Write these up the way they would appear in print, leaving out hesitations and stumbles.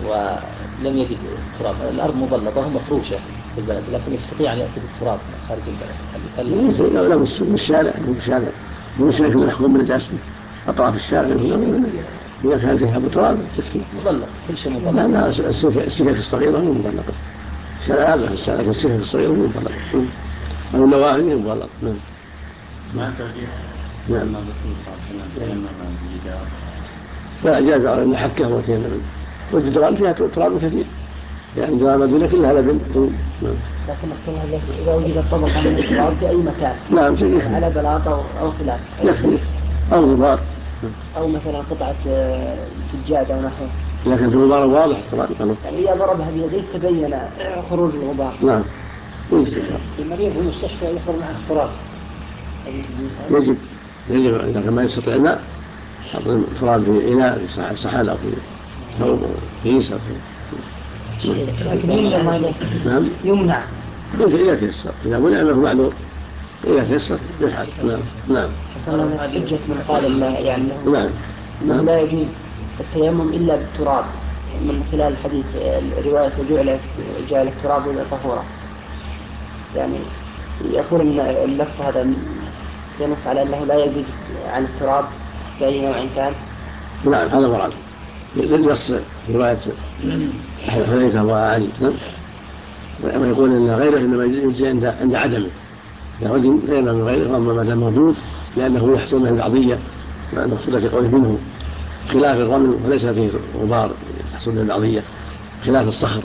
ولم يجد تراب، الأرض مبلطة ومفروشة في البلد لكن يستطيع أن يأتي بالتراب خارج البلد. لا مش الشارع، مش الشارع محكوم بالنجاسة، أطراف الشارع إذا كان فيها بتراب تكفي. مبلط كل شيء مبلط. لا السكك الصغيرة مو مبلطة، الشارع هذا الشارع السكك الصغيرة مو مبلطة، أو النوافذ مبلطة. ما توجيه نعم. الرسول صلى الله عليه وسلم بالجدار. لا جاز على المحكة وتيمم، والجدران فيها تراب كثير، يعني جدران المدينة كلها لبن. لكن أقصد إذا وجد طبقة من التراب في أي مكان. نعم يعني على بلاطة أو خلاف. يكفي أو غبار. أو مثلا قطعة سجادة ونحوه. لكن في الغبار واضح التراب. يعني إذا ضربها بيديه تبين خروج الغبار. نعم. المريض في المستشفى يخرج معه التراب. يجب إذا كان ما يستطيع الماء حط التراب في إناء في صحن أو في ثوب كيس أو لكن يمنع إذا تيسر، إذا منع فهو معذور، إذا تيسر يفعل. نعم. حجة من قال يعني نعم. لا يجوز التيمم إلا بالتراب من خلال الحديث رواية جعل التراب إلى طهورة، يعني يقول إن اللفظ هذا ينص على أنه لا يجوز عن التراب بأي نوع كان. نعم هذا مراد للنص رواية حذيفة وعلي. ويقول إن غيره إنما يجزي عند عدمه، إذا عدم غيره من غيره، وأما ما دام موجود لأنه يحصل منه العضية مع المقصودة قوله منه، خلاف الرمل وليس فيه غبار يحصل منه العضية خلاف الصخر.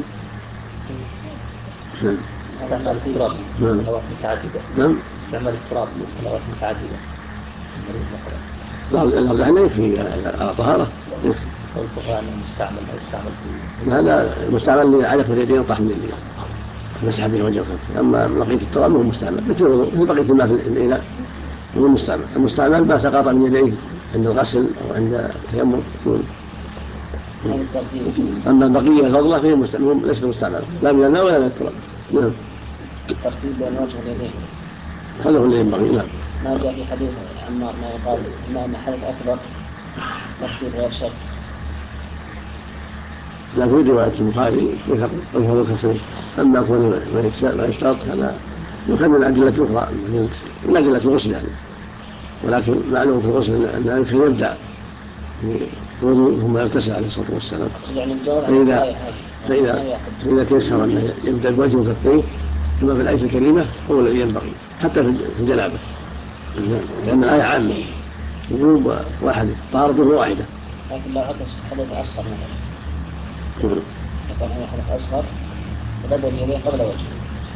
استعمال التراب لصلوات متعددة. استعمال التراب لصلوات متعددة. لا لا يكفي على طهارة. الفقهاء أنه مستعمل أو يستعمل في هذا مستعمل لعلف اليدين وطحن اليدين مسح به وجهه. أما بقية التراب هو مستعمل مثل بقية الماء في الإناء هو المستعمل ما سقط من يديه عند الغسل أو عند التيمم. أما البقية الفضلة فهي ليست مستعملة لا من الماء ولا من التراب. نعم. الترتيب بين وجه اليدين هذا هو اللي ينبغي. نعم. ما جاء في حديث عمار ما يقال إن حدث أكبر ترتيب غير شرط. لا في رواية البخاري ذكر الفضل كثير، أما كون ما يشترط هذا يخل من أدلة أخرى من أدلة الغسل يعني، ولكن معلوم في الغسل أن كان يبدأ بوضوء ثم يغتسل عليه الصلاة والسلام. يعني فإذا تيسر أن يبدأ بوجه وكفيه كما في الآية الكريمة هو الذي ينبغي حتى في الجنابة، لأن الآية عامة وجوب واحد طهارته واحدة. لكن لو عكس حدث أصغر مثلا كان هذا حدث أصغر فبدأ اليدين قبل وجهه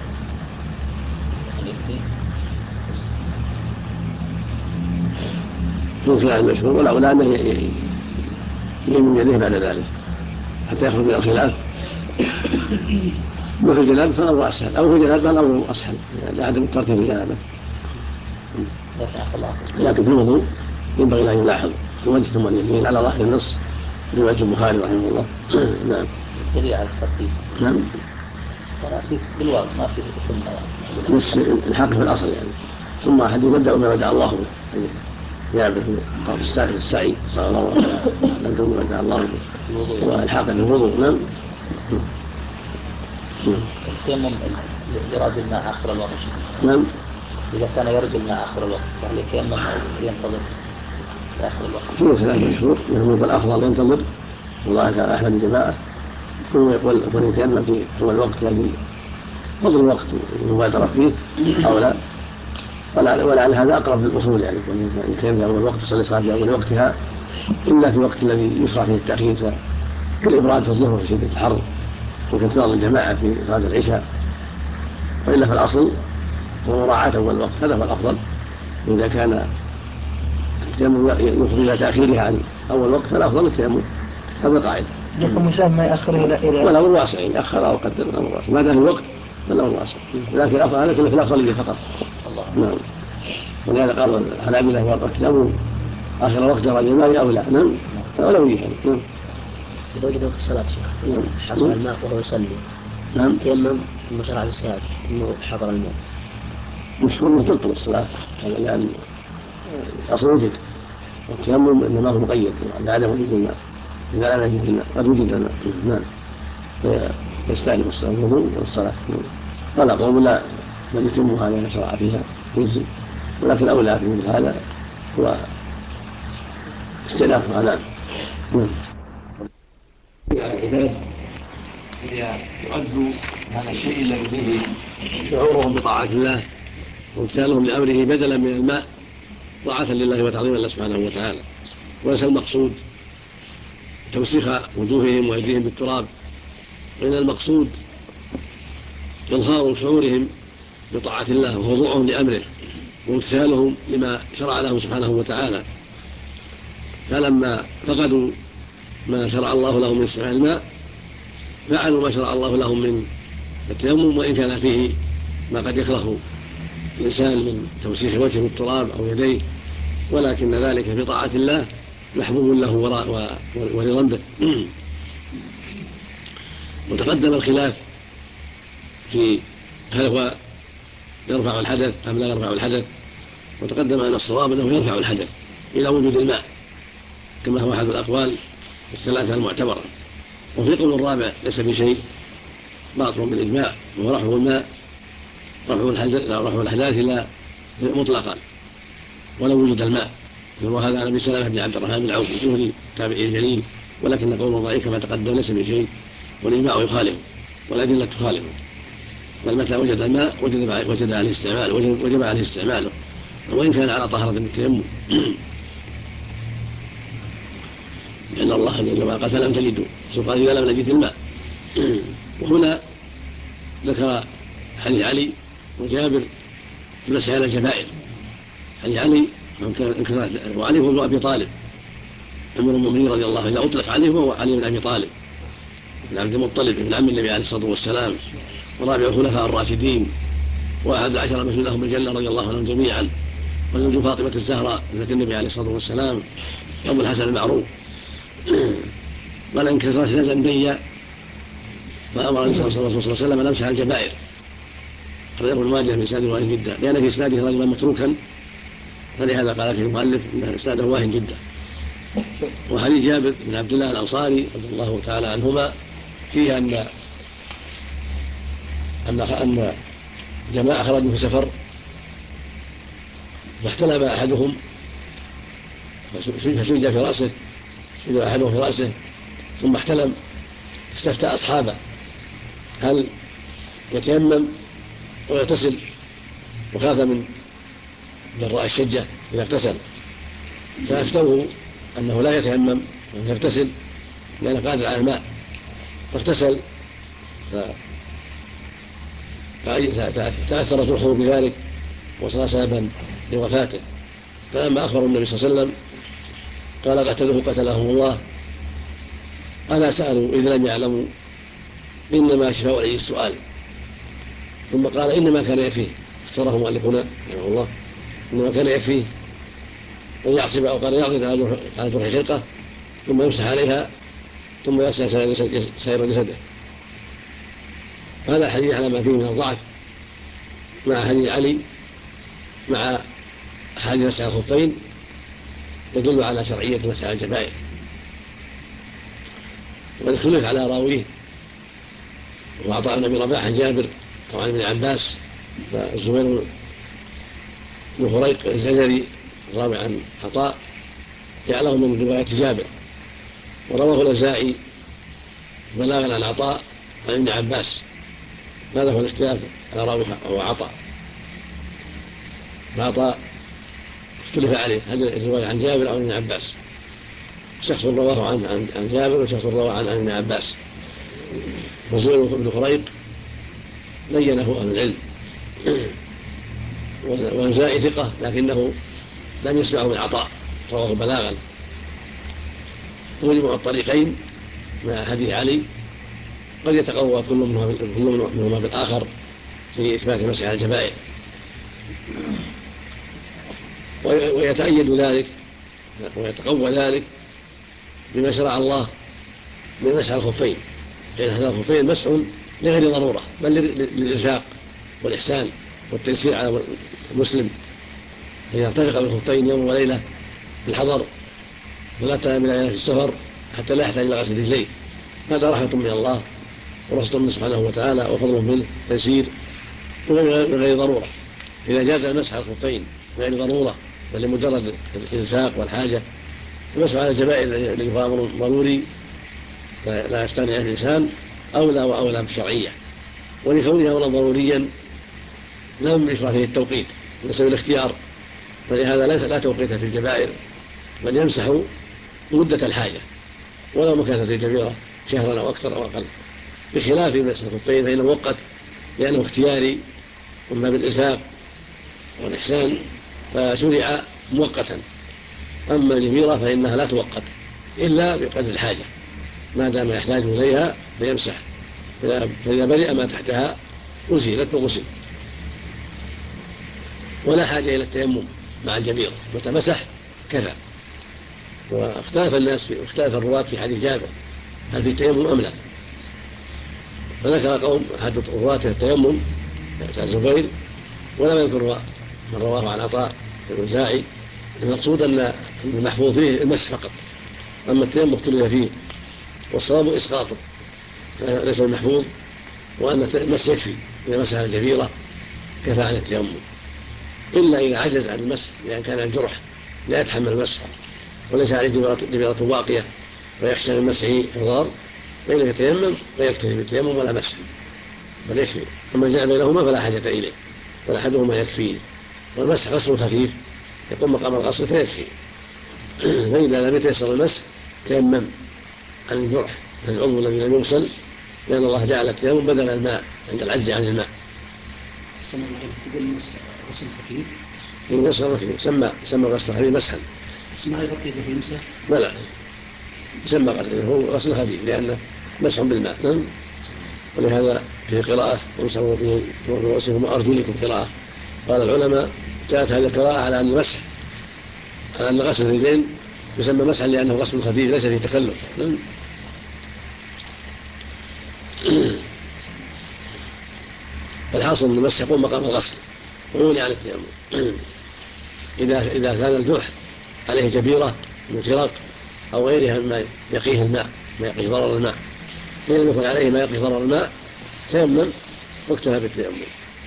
يمكن على المشهور ولا أنه يمين يديه بعد ذلك حتى يخرج من الخلاف. وفي الجنابة فالأمر أسهل، أو في الجنابة الأمر أسهل لعدم الترتيب في الجنابة. لكن في الوضوء ينبغي أن يلاحظ الوجه ثم اليمين على ظاهر النص رواية البخاري رحمه الله. نعم. دليل على الترتيب. نعم. ترتيب بالواقع ما في ثم بس الحق في الأصل يعني. ثم أحد يبدأ بما بدأ الله به يعرف السعي صلى الله عليه وسلم أنتم بما بدأ الله به والحق في الوضوء. نعم. التيمم يراد الماء آخر الوقت. نعم. إذا كان يرجو الماء آخر الوقت فهل يتيمم أو ينتظر آخر الوقت؟ في خلاف مشهور منهم الأفضل ينتظر والله كان أحمد جماعة ثم يقول يتيمم في أول الوقت لكن فضل الوقت المبادرة فيه أو لا، ولعل هذا أقرب للأصول يعني يتيمم في أول الوقت يصلي صلاة في أول وقتها إلا في الوقت الذي يشرع فيه التأخير كالإبراد في الظهر في شدة الحر وكانتظار الجماعة في صلاة العشاء. وإلا في الأصل ومراعاة أول الوقت هذا هو الأفضل. إذا كان التيمم يفضي إلى تأخيرها عن أول وقت فالأفضل التيمم. هذا قاعدة. لكن مسلم ما يأخر إلى والأمر واسع يأخر أو قدر الأمر واسع ما دام الوقت فالأمر واسع لكن هذا كله في الأفضلية فقط. نعم. ولهذا قال الحنابلة والتيمم آخر وقت رجل الماء أولى. نعم. أولوية. نعم. إذا وجد وقت الصلاة شيخ حصل الماء وهو يصلي. نعم. تيمم ثم شرع بالصلاة إنه حضر الماء مشهور أنه تبطل الصلاة لأن أصل وجد والتيمم إنما هو مقيد لعدم وجود الماء إذا لم يجد الماء قد وجد الماء فيستأنف الوضوء والصلاة. قال قوم لا بل يتمها ما شرع فيها يجزي، ولكن أولى في مثل هذا هو استئنافها. نعم. على العباد هي تؤد هذا الشيء الذي فيه شعورهم بطاعة الله وامتثالهم لأمره بدلا من الماء طاعة لله وتعظيما له سبحانه وتعالى، وليس المقصود توسيخ وجوههم وأيديهم بالتراب، وإن المقصود إظهار شعورهم بطاعة الله وخضوعهم لأمره وامتثالهم لما شرع لهم سبحانه وتعالى. فلما فقدوا ما شرع الله لهم من استعمال الماء فعلوا ما شرع الله لهم من التيمم، وإن كان فيه ما قد يكره الإنسان من توسيخ وجهه بالتراب أو يديه، ولكن ذلك في طاعة الله محبوب له ورضا به. وتقدم الخلاف في هل هو يرفع الحدث أم لا يرفع الحدث، وتقدم أن الصواب أنه يرفع الحدث إلى وجود الماء كما هو أحد الأقوال الثلاثة المعتبرة. وفي قول الرابع ليس بشيء باطل بالإجماع، وهو رفع الماء رفع الحدث لا مطلقا ولو وجد الماء، وهذا عن ابي سلمة بن عبد الرحمن بن عوف الزهري تابعي الجليل، ولكن قول ضعيف كما تقدم ليس بشيء، والإجماع يخالف والأدلة تخالف، بل متى وجد الماء وجب عليه استعماله وإن كان على طهارة بالتيمم. لأن الله جل وعلا قال فلم تجدوا، قال إذا لم نجد الماء. وهنا ذكر حديث علي وجابر في مسائل الجبائر. حديث علي وعلي هو ابن أبي طالب أمير المؤمنين رضي الله عنه، إذا أطلق عليه هو علي بن أبي طالب بن عبد المطلب ابن عم النبي عليه الصلاة والسلام، ورابع الخلفاء الراشدين، وأحد العشرة المبشرين لهم بالجنة رضي الله عنهم جميعا، وزوج فاطمة الزهراء بنت النبي عليه الصلاة والسلام، أبو الحسن المعروف. قال إن كسرت نزا بيا فأمر النبي صلى الله عليه وسلم أن يمسح الجبائر. أخرجه ابن ماجه بإسناد واهن جدا، لأن في إسناده رجلا متروكا، فلهذا قال فيه المؤلف إن إسناده واهن جدا. وحديث جابر بن عبد الله الأنصاري رضي الله تعالى عنهما فيه أن جماعة خرجوا في سفر فاحتلم أحدهم فشج في رأسه، شج أحدهم في رأسه ثم احتلم، استفتى أصحابه هل يتيمم ويغتسل، وخاف من جراء الشجة إذا اغتسل، فأفتوه أنه لا يتيمم وأن يغتسل لأنه قادر على الماء، فاغتسل تأثر روحه بذلك وصار سببا لوفاته. فلما أخبروا النبي صلى الله عليه وسلم قال قتلوه قتلهم الله، ألا سألوا إذ لم يعلموا إنما شفاء عليه السؤال. ثم قال إنما كان يكفيه، اختصره مؤلفنا رحمه الله، إنما كان يكفيه أن يعصب أو قال يعضد على جرح خلقه ثم يمسح عليها ثم يسعى سائر جسده. هذا الحديث على ما فيه من الضعف مع حديث علي مع حديث مسح الخفين يدل على شرعية مسح الجبائر. واختلف على راويه، وعطاء بن أبي رباح عن جابر أو عن ابن عباس، فالزبير بن خريق الجزري الراوي عن عطاء جعله من رواية جابر، ورواه الأوزاعي بلاغا عن عطاء عن ابن عباس. هذا هو الاختلاف على راوي هو عطاء، فعطاء اختلف عليه هذه الرواية عن جابر أو ابن عباس، شخص رواه عن جابر وشخص رواه عن ابن عباس. وزوير بن خريق بينه أهل العلم، والأوزاعي ثقة لكنه لم يسمعه من عطاء، رواه بلاغا. وجمع الطريقين مع حديث علي قد يتقوى كل منهما بالآخر في إثبات مسح الجبائر، ويتأيد ذلك ويتقوى ذلك بما شرع الله من مسح الخفين، لأن هذا الخفين مسح لغير ضرورة بل للإرشاق والإحسان والتيسير على المسلم أن يرتفق بالخفين يوم وليلة في الحضر ولا تنام ليلة في السفر حتى لا يحتاج إلى غسل رجليه. هذا رحمة من الله ورسول الله سبحانه وتعالى وفضل منه تيسير من غير ضرورة. إذا جاز المسح على الخفين غير ضرورة بل لمجرد الإلفاق والحاجة، المسح على الجبائر الذي هو أمر ضروري لا يستغني عنه الإنسان أولى وأولى بالشرعية، ولكونها أمرا ضروريا لم يشرع فيه التوقيت ليس بالاختيار، فلهذا لا توقيت في الجبائر بل يمسح مدة الحاجة ولو مكثت الجبيرة شهرا أو أكثر أو أقل، بخلاف مسح الخفين فإنه مؤقت لأنه اختياري وما بالإلفاق والإحسان فشرع مؤقتا. أما الجبيرة فإنها لا تؤقت إلا بقدر الحاجة ما دام يحتاج إليها فيمسح، فإذا برئ ما تحتها أزيلت وغسل. ولا حاجة إلى التيمم مع الجبيرة، متى مسح كفى. واختلف الرواة في حديث جابر هل في التيمم أم لا، فذكر قوم أحد الرواة التيمم الزبير ولم يذكر من رواه عن عطاء الوزاعي. المقصود أن المحفوظ فيه المسح فقط، أما التيمم اختلف فيه والصواب إسقاطه ليس المحفوظ، وأن المسح يكفي إذا مسح على الجبيرة كفى عن التيمم، إلا إذا عجز عن المسح لأن كان الجرح لا يتحمل المسح وليس عليه جبيرة واقية ويخشى من مسحه إضرار فإنه يتيمم ويكتفي بالتيمم ولا مسح بل يكفي. أما جاء بينهما فلا حاجة إليه ولا أحدهما يكفيه، والمسح غسل خفيف يقوم مقام الغسل فيكفي. فإذا لم يتيسر المسح تيمم عن الجرح عن العضو الذي لم يغسل، لأن الله جعل التيمم بدل الماء عند العجز عن الماء. السنة تقول المسح غسل خفيف؟ غسل خفيف سمى غسل خفيف مسحا. بس ما يغطي في يمسح؟ لا يسمى غسل خفيف لأنه مسح بالماء. ولهذا في قراءة يمسحوا برؤوسهم وأرجلكم قراءة، قال العلماء جاءت هذه القراءة على أن المسح على أن غسل الرجلين يسمى مسحا لأنه غسل خفيف ليس فيه تكلف. فالحاصل أن المسح يقوم مقام الغسل ويغني عن التيمم. إذا كان الجرح عليه جبيرة من خرق أو غيرها مما يقيه الماء ما يقيه ضرر الماء، فإن لم يكن عليه ما يقيه ضرر الماء تيمم واكتفى بالتيمم.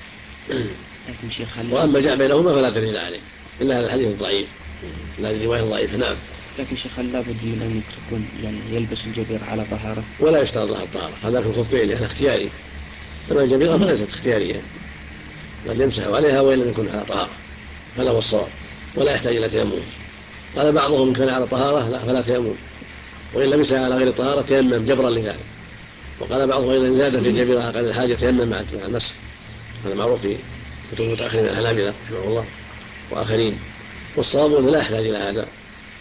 وأما جاء بينهما فلا دليل عليه إلا هذا الحديث الضعيف، لا الرواية الضعيفة. نعم. لكن شيخ هل لابد من أن يكون يعني يلبس الجبير على طهارة؟ ولا يشترط لها الطهارة، هذا في الخفين لأنها اختياري، أما الجبيرة فليست اختيارية بل يمسح عليها وإن لم يكن على طهارة، هذا هو الصواب ولا يحتاج إلى تيمم. قال بعضهم كان على طهارة لا فلا تيمم، وإن لم يمسح على غير طهارة تيمم جبرا لذلك. وقال بعضهم إن زاد في الجبيرة قال الحاجة تيمم مع المسح، هذا معروف في كتب المتأخرين من الحنابلة رحمه الله وآخرين. والصواب أنه لا يحتاج إلى هذا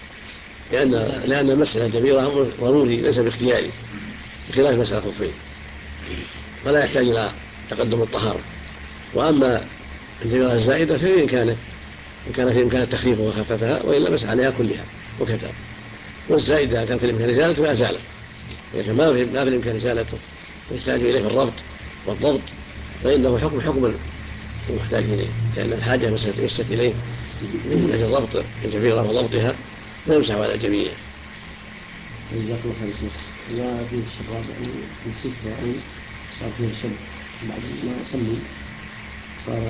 لأن مسح الجبيرة أمر ضروري ليس باختياري بخلاف مسح الخفين، فلا يحتاج إلى تقدم الطهارة. وأما الجبيرة الزائدة فإن كان في إمكان تخفيفها وخففها، وإلا مسح عليها كلها وكتب. والزائدة كان في الإمكان إزالته فأزاله، إذا ما في الإمكان إزالته يحتاج إليه في الربط والضبط فإنه حكم المحتاج إليه، لأن الحاجة مسألة إليه من أجل ضبط الجبيرة وضبطها فيمسح على الجميع. جزاك الله خير شيخ. لا في الشباب يعني نسيت يعني صار فيه شب بعد ما أصلي صار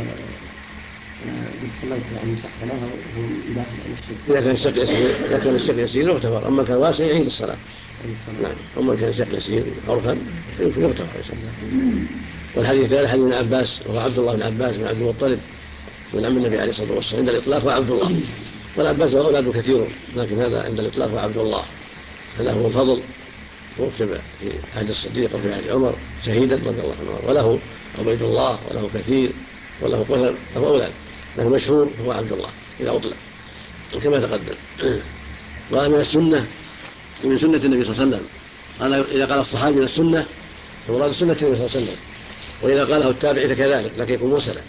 قد صليت يعني مسح ثلاثة وهو داخل على الشب. إذا كان الشق يسير يغتفر، أما كان واسع يعيد الصلاة. نعم. أما كان الشق يسير عرفا يمكن يغتفر. والحديث الثالث حديث ابن عباس وهو عبد الله بن عباس بن عبد المطلب من عم النبي عليه الصلاة والسلام عند الإطلاق وعبد الله، والعباس له أولاد كثير لكن هذا عند الإطلاق وعبد الله، هذا هو الفضل. وكتب في عهد الصديق وفي عهد عمر شهيدا رضي الله عنه، وله عبيد الله وله كثير وله قثر، له أولاد لكن مشهور هو عبد الله إذا أطلق كما تقدم. قال من السنة من سنة النبي صلى الله عليه وسلم، قال إذا قال الصحابي من السنة فمراد سنة النبي صلى الله عليه وسلم، وإذا قاله التابعي فكذلك لكن يكون مرسلا.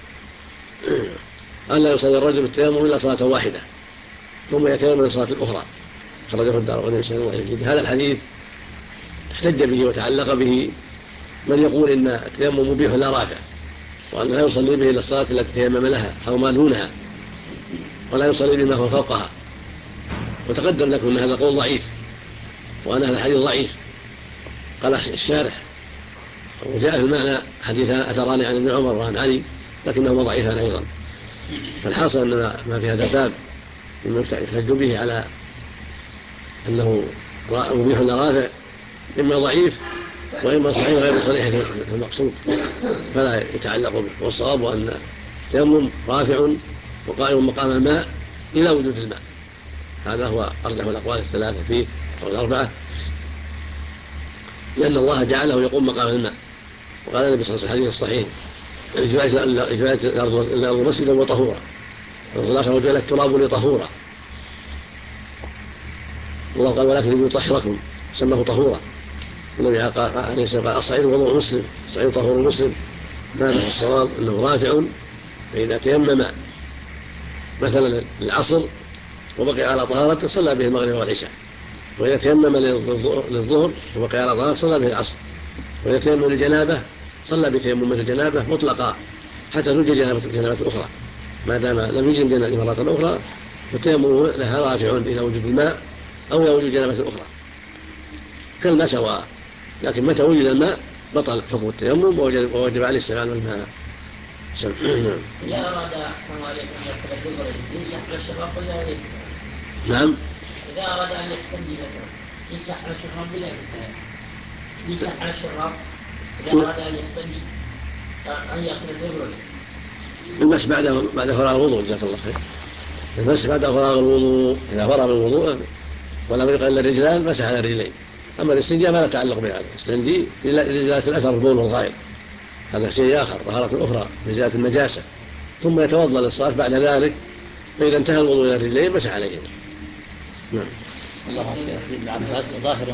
أن لا يصلي الرجل بالتيمم إلا صلاة واحدة ثم يتيمم من الصلاة الأخرى، خرجه الدارقطني بسند ضعيف. هذا الحديث احتج به وتعلق به من يقول إن التيمم مبيح لا رافع، وأن لا يصلي به إلا الصلاة التي تيمم لها أو ما دونها، ولا يصلي بما هو فوقها. وتقدم لكم أن هذا قول ضعيف، وأن هذا الحديث ضعيف. قال الشارح وجاء في المعنى حديث أثران عن ابن عمر وعن علي لكنهما ضعيفان أيضا. فالحاصل أن ما في هذا الباب مما يحتج به على أنه مبيح لرافع إما ضعيف وإما صحيح غير صريح في المقصود فلا يتعلق به. والصواب أن التيمم رافع وقائم مقام الماء إلى وجود الماء. هذا هو أرجح الأقوال الثلاثة فيه أو الأربعة، لأن الله جعله يقوم مقام الماء. وقال النبي صلى الله عليه وسلم الحديث الصحيح إجعلت الأرض مسجدا وطهورا والخلاصة وجعل التراب لطهورا. الله قال ولكن يطهركم سماه طهورا. النبي عليه الصلاة قال الصعيد وضوء مسلم الصعيد طهور مسلم. هذا الصواب أنه رافع. فإذا تيمم مثلا للعصر وبقي على طهارة صلى به المغرب والعشاء، وإذا تيمم للظهر وبقي على طهارة صلى به العصر، وإذا تيمم للجنابة صلى بتيمم الجنابة مطلقا حتى توجد جنابة أخرى. ما دام لم يجد جنابة مرة أخرى فالتيمم لها رافع إلى وجود الماء أو إلى وجود جنابة أخرى كالماء سواء. لكن متى وجد الماء بطل حكم التيمم ووجب عليه استعمال الماء. إذا أراد أحسن عليكم أن يغسل الدبر يمسح على الشراب ولا يغسل؟ نعم. إذا أراد أن يستنجي مثلا يمسح على الشراب ولا يغسل؟ يمسح على الشراب إذا أراد أن يستنجي أن يغسل الدبر. المسح بعد فراغ الوضوء جزاك الله خير. المسح بعد فراغ الوضوء إذا فرغ من الوضوء ولم يبق إلا الرجلان مسح على الرجلين. أما الاستنجاء ما لا تعلق بهذا. استنجي لإزالة الأثر البول والغائط هذا شيء آخر طهارة أخرى لإزالة النجاسة. ثم يتوضأ للصلاة بعد ذلك فإذا انتهى الوضوء إلى الرجلين مسح عليهم. نعم. الله أكبر. ابن عباس ظاهر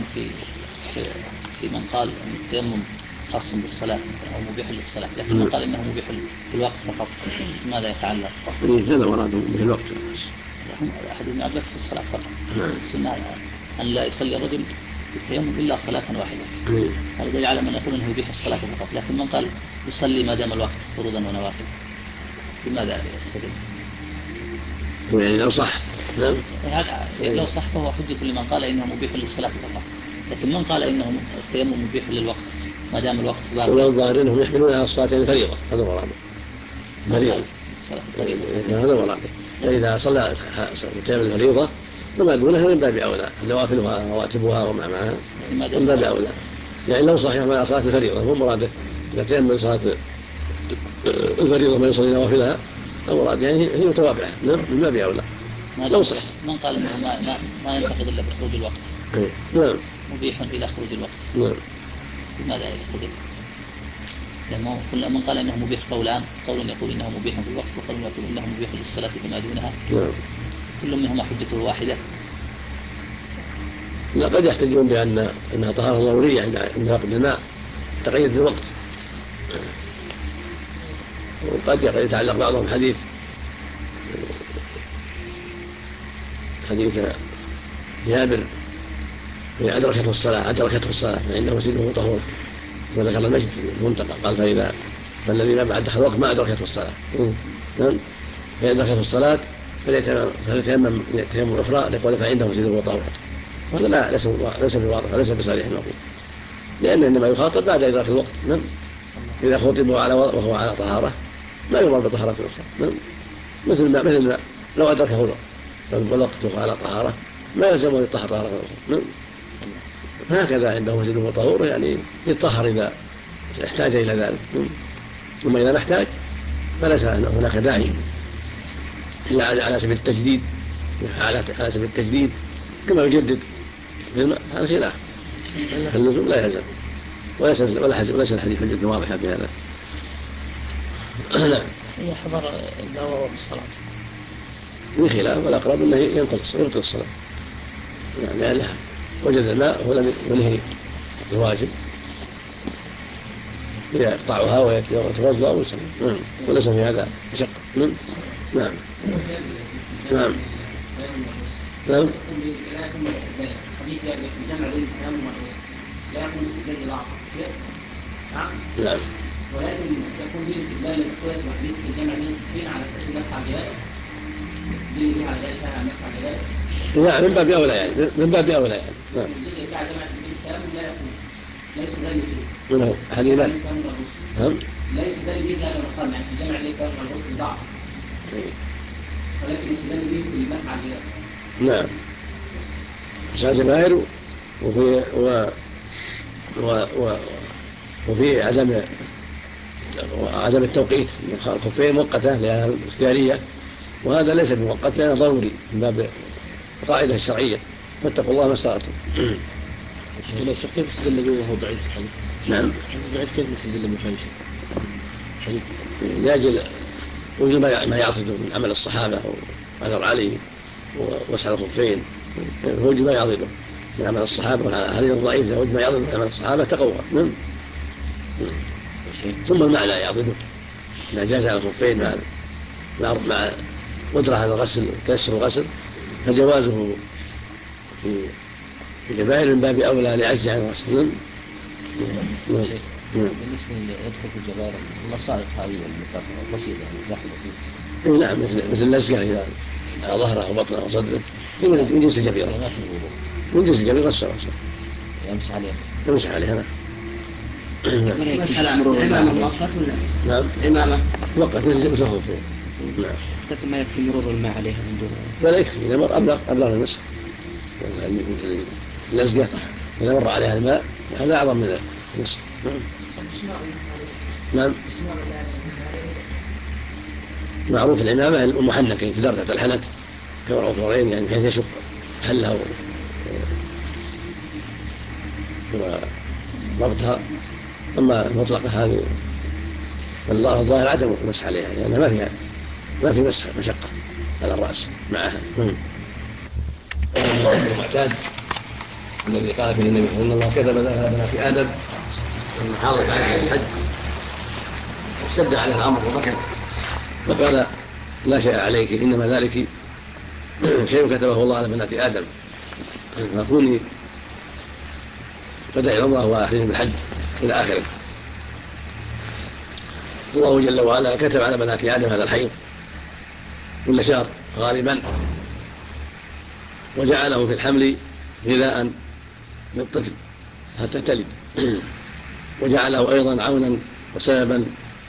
في من قال أن التيمم خاص بالصلاة أو مبيح للصلاة، لكن من قال إنه مبيح في الوقت فقط. ماذا يتعلق؟ هذا وراده في الوقت. أحد ابن عباس في الصلاة فقط. السنة أن لا يصلي الرجل بالتيمم إلا صلاة واحدة. هذا دليل على من يقول أنه يبيح الصلاة فقط. لكن من قال يصلي ما دام الوقت فروضا ونوافل بماذا يستدل؟ يعني لو صح. نعم. لو صح فهو حجة لمن قال إنه مبيح للصلاة فقط. لكن من قال إنه التيمم مبيح للوقت ما دام الوقت باقي. والظاهر إنهم يحملون على الصلاة الفريضة. هذا وراده. فريضة. هذا وراده. فإذا صلى تيمم الفريضة فما دونها من باب أولى. نوافلها رواتبها وما معها من باب أولى. يعني لو صح يحمل على صلاة الفريضة هو مراده. إذا تيمم صلاة الفريضة ما يصلي نوافلها المراد يعني هي متوابعة. نعم من باب أولى. لو صح. من قال إنه ما ينتقد إلا بخروج الوقت. نعم. مبيح إلى خروج الوقت. نعم. بماذا يستدل؟ لأنه كل من قال إنه مبيح قولان، قول يقول إنه مبيح في الوقت وقول يقول إنه مبيح للصلاة فيما دونها. نعم. كل منهما حجته واحدة. لا قد يحتجون بأنها طهارة ضرورية عند فقد الماء تقيد الوقت. وقد يتعلق بعضهم حديث جابر أدركته الصلاة فإنه سيده طهور. وذكر المجد في المنتقى قال فالذي ما بعد دخل الوقت ما أدركته الصلاة. فإذا أدركته الصلاة فليتيمم تيمم أخرى لقول فعنده سيده طهور. هذا ليس بواضح ليس بصريح المقول، لأنه إنما يخاطب بعد إدراك الوقت. إذا خطب وهو على طهارة ما يمر بطهارة أخرى. مثل ما لو أدركه والوقت على طهارة ما يلزم يطهر طهارة أخرى. هكذا عنده مسجد وطهور يعني يطهر إذا احتاج إلى ذلك. ثم إذا ما احتاج فليس هناك داعي إلا على سبيل التجديد. على سبيل التجديد كما يجدد هذا شيء آخر. اللزوم لا يلزم وليس الحديث حجة واضحة في هذا. يحضر الدواء بالصلاة من خلاف والأقرب أنه ينقض الصلاة يعني وجد الماء ولم ينهي الواجب يقطعها ويتوضأ ويصلي. وليس في هذا مشقة. نعم. نعم. نعم. نعم. ولكن يكون به استدلال للقوة وحديث الجمع بين السفين على أساس المسح على ذلك. دين به على ذلك على المسح على ذلك. لا من باب أولى يعني من باب أولى يعني. نعم. ليس ذلك حديث نعم. ليس ذلك هذا المقام يعني في جمع ليس الغسل ضعف ولكن ليس ذلك في المسعى نعم. مسعى جماهير وفي عدم التوقيت الخفين مؤقتة لأنها اختيارية وهذا ليس بمؤقت لأنه ضروري من باب القاعدة الشرعية فاتقوا الله ما استطعتم. الشيخ كيف استدل به وهو ضعيف الحديث؟ نعم. ضعيف كيف نستدل به حديث؟ لأجل وجود ما يعضده من عمل الصحابة وأثر علي ووسع الخفين وجود ما يعضده من عمل الصحابة والحديث الضعيف وجود ما يعضده من عمل الصحابة تقوى. ثم المعنى يعضده إذا جاز على الخفين مع قدرة على الغسل تيسر الغسل فجوازه في جبائر من باب أولى لعجز عن الغسل. بالنسبة يدخل في الجبائر الله صارف هذه المكافأة بسيطة داخل فيه. نعم مثل اللزقة إذا على ظهره وبطنه وصدره من جنس الجبيرة من جنس الجبيرة السواء يمسح عليها. مسح على الإمامة مؤقت ولا؟ نعم. الإمامة مؤقت مثل الخف. نعم. لكن ما يكفي مرور الماء عليها من دون. ولا يكفي إذا مر أبلغ المسح مثل اللزقة إذا مر عليها الماء هذا أعظم من المسح. نعم. معروف العمامة المحنكة في درجة الحنك كورع وكورين يعني بحيث يشق حلها وربطها. أما المطلقة هذه والله الظاهر عدم المسح عليها لأنها ما في مشقة على الرأس معها. المعتاد الذي قال فيه النبي إن الله كتب لنا في آدم أن حاضت عليه الحج اشتد عليه الأمر وبكت فقال لا شيء عليك إنما ذلك شيء كتبه الله على بنات آدم فكوني فدعي الله وأحرزي بالحج إلى آخره. الله جل وعلا كتب على بنات آدم هذا الحيض كل شهر غالبا وجعله في الحمل غذاء للطفل حتى تلد وجعله أيضا عونا وسببا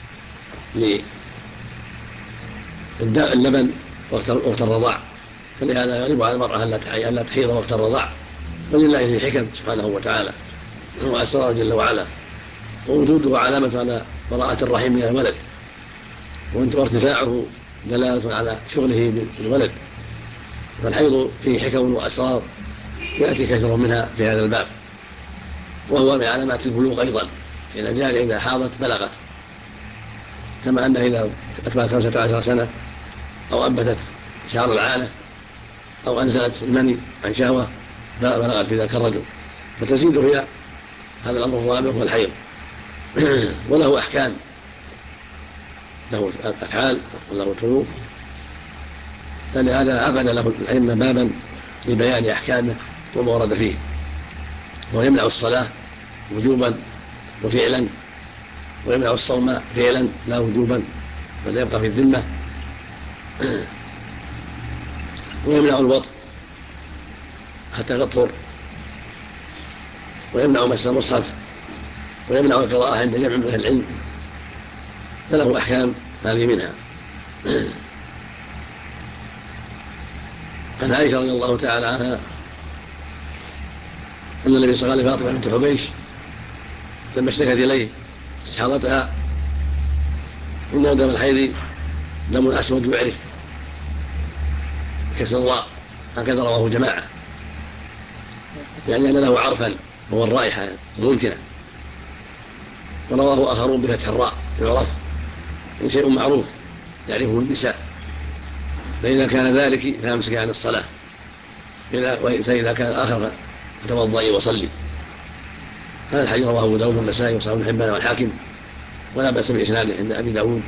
للبن وقت الرضاع فلهذا يغلب على المرأة ألا تحيض وقت الرضاع ولله فيه حكم سبحانه وتعالى وأسرار جل وعلا ووجوده علامة على براءة الرحم من الولد وارتفاعه دلالة على شغله بالولد فالحيض فيه حكم وأسرار يأتي كثير منها في هذا الباب وهو من علامات البلوغ أيضا إن الجارية إذا حاضت بلغت كما أنها إذا أكملت 15 سنة أو أنبتت شعر العانة أو أنزلت المني عن شهوة بلغت في ذاك الرجل فتزيد فيها هذا الأمر الرابع هو الحيض وله أحكام له أفعال وله طرق فلهذا عقد له الأئمة بابا لبيان أحكامه وما ورد فيه ويمنع الصلاة وجوبا وفعلا ويمنع الصوم فعلا لا وجوبا بل يبقى في الذمة ويمنع الوطء حتى تطهر ويمنع مس المصحف ويمنع القراءة عند جمع من أهل العلم فله أحكام هذه منها. عن عائشة رضي الله تعالى عنها أن النبي صلى الله عليه وسلم فاطمة بنت حبيش لما اشتكت إليه استحاضتها إنه دم الحيض دم أسود يعرف كسر الله هكذا رواه جماعة يعني أن له عرفا هو الرائحة المنتنة ورواه آخرون بفتح الراء يعرف إن شيء معروف يعرفه النساء فإذا كان ذلك فامسك عن الصلاة فإذا كان آخر فتوضئي وصلي. هذا الحديث رواه أبو داود والنسائي وصححه ابن حبان والحاكم ولا بأس بإسناده عند أبي داود.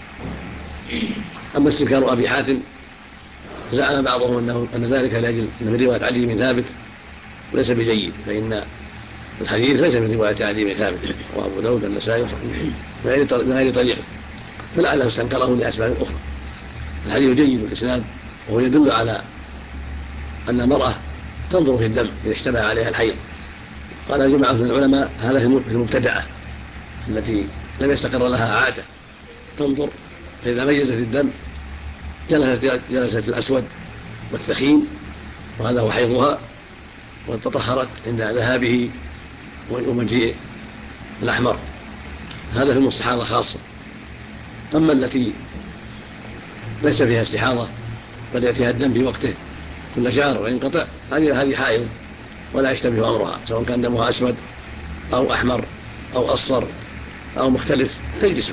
أما استنكار أبي حاتم زعم بعضهم أن ذلك لأجل أن من رواية عدي بن ثابت وليس بجيد فإن الحديث ليس من رواية عدي بن ثابت وأبو داود والنسائي من غير طريق فلعله استنكره لأسباب أخرى. الحديث جيد الإسناد وهو يدل على أن المرأة تنظر في الدم إذا اشتبه عليها الحيض. قال جماعة من العلماء هذا في المبتدعة التي لم يستقر لها عادة، تنظر فإذا ميزت الدم جلست الأسود والثخين وهذا هو حيضها، وتطهرت عند ذهابه ومجيء الأحمر. هذا في المستحاضة خاصة. أما التي ليس فيها استحاضة بل يأتيها الدم في وقته كل شهر وينقطع، هذه حائض ولا يشتبه أمرها، سواء كان دمها أسود أو أحمر أو أصفر أو مختلف تجلسه.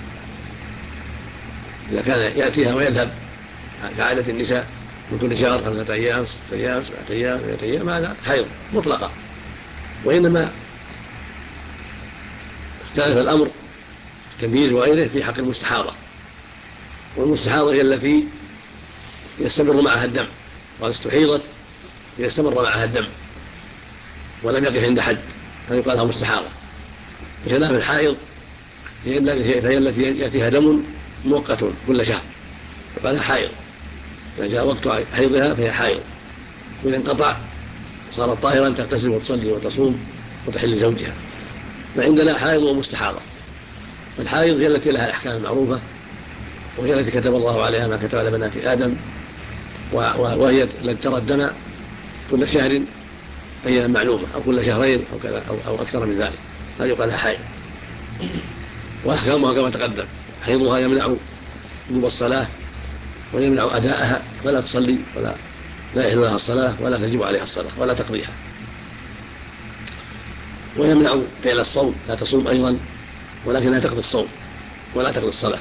إذا كان يأتيها ويذهب كعادة النساء من كل شهر 5 أيام 6 أيام 7 أيام 8 أيام، هذا حيض مطلقة. وإنما اختلف الأمر التمييز وغيره في حق المستحاضة، والمستحاضة هي التي يستمر معها الدم، والاستحيضت إذا استمر معها الدم ولم يقف عند حد فيقال لها مستحاضة. بخلاف الحائض فهي التي يأتيها دم مؤقت كل شهر يقال لها حائض، إذا جاء وقت حيضها فهي حائض، وإذا انقطع صارت طاهرا تغتسل وتصلي وتصوم وتحل زوجها. فعندنا حائض ومستحاضة. الحائض هي التي لها الأحكام المعروفة، وهي التي كتب الله عليها ما كتب على بنات آدم، وهي التي ترى الدم كل شهر أيام معلومة أو كل شهرين أو أكثر من ذلك، هذا يقال لها حائض. وأحكامها كما تقدم، حيضها يمنع وجوب الصلاة ويمنع أداءها، فلا تصلي ولا يحل لها الصلاة ولا تجب عليها الصلاة ولا تقضيها. ويمنع فعل الصوم، لا تصوم أيضا ولكنها تقضي الصوم ولا تقضي الصلاة،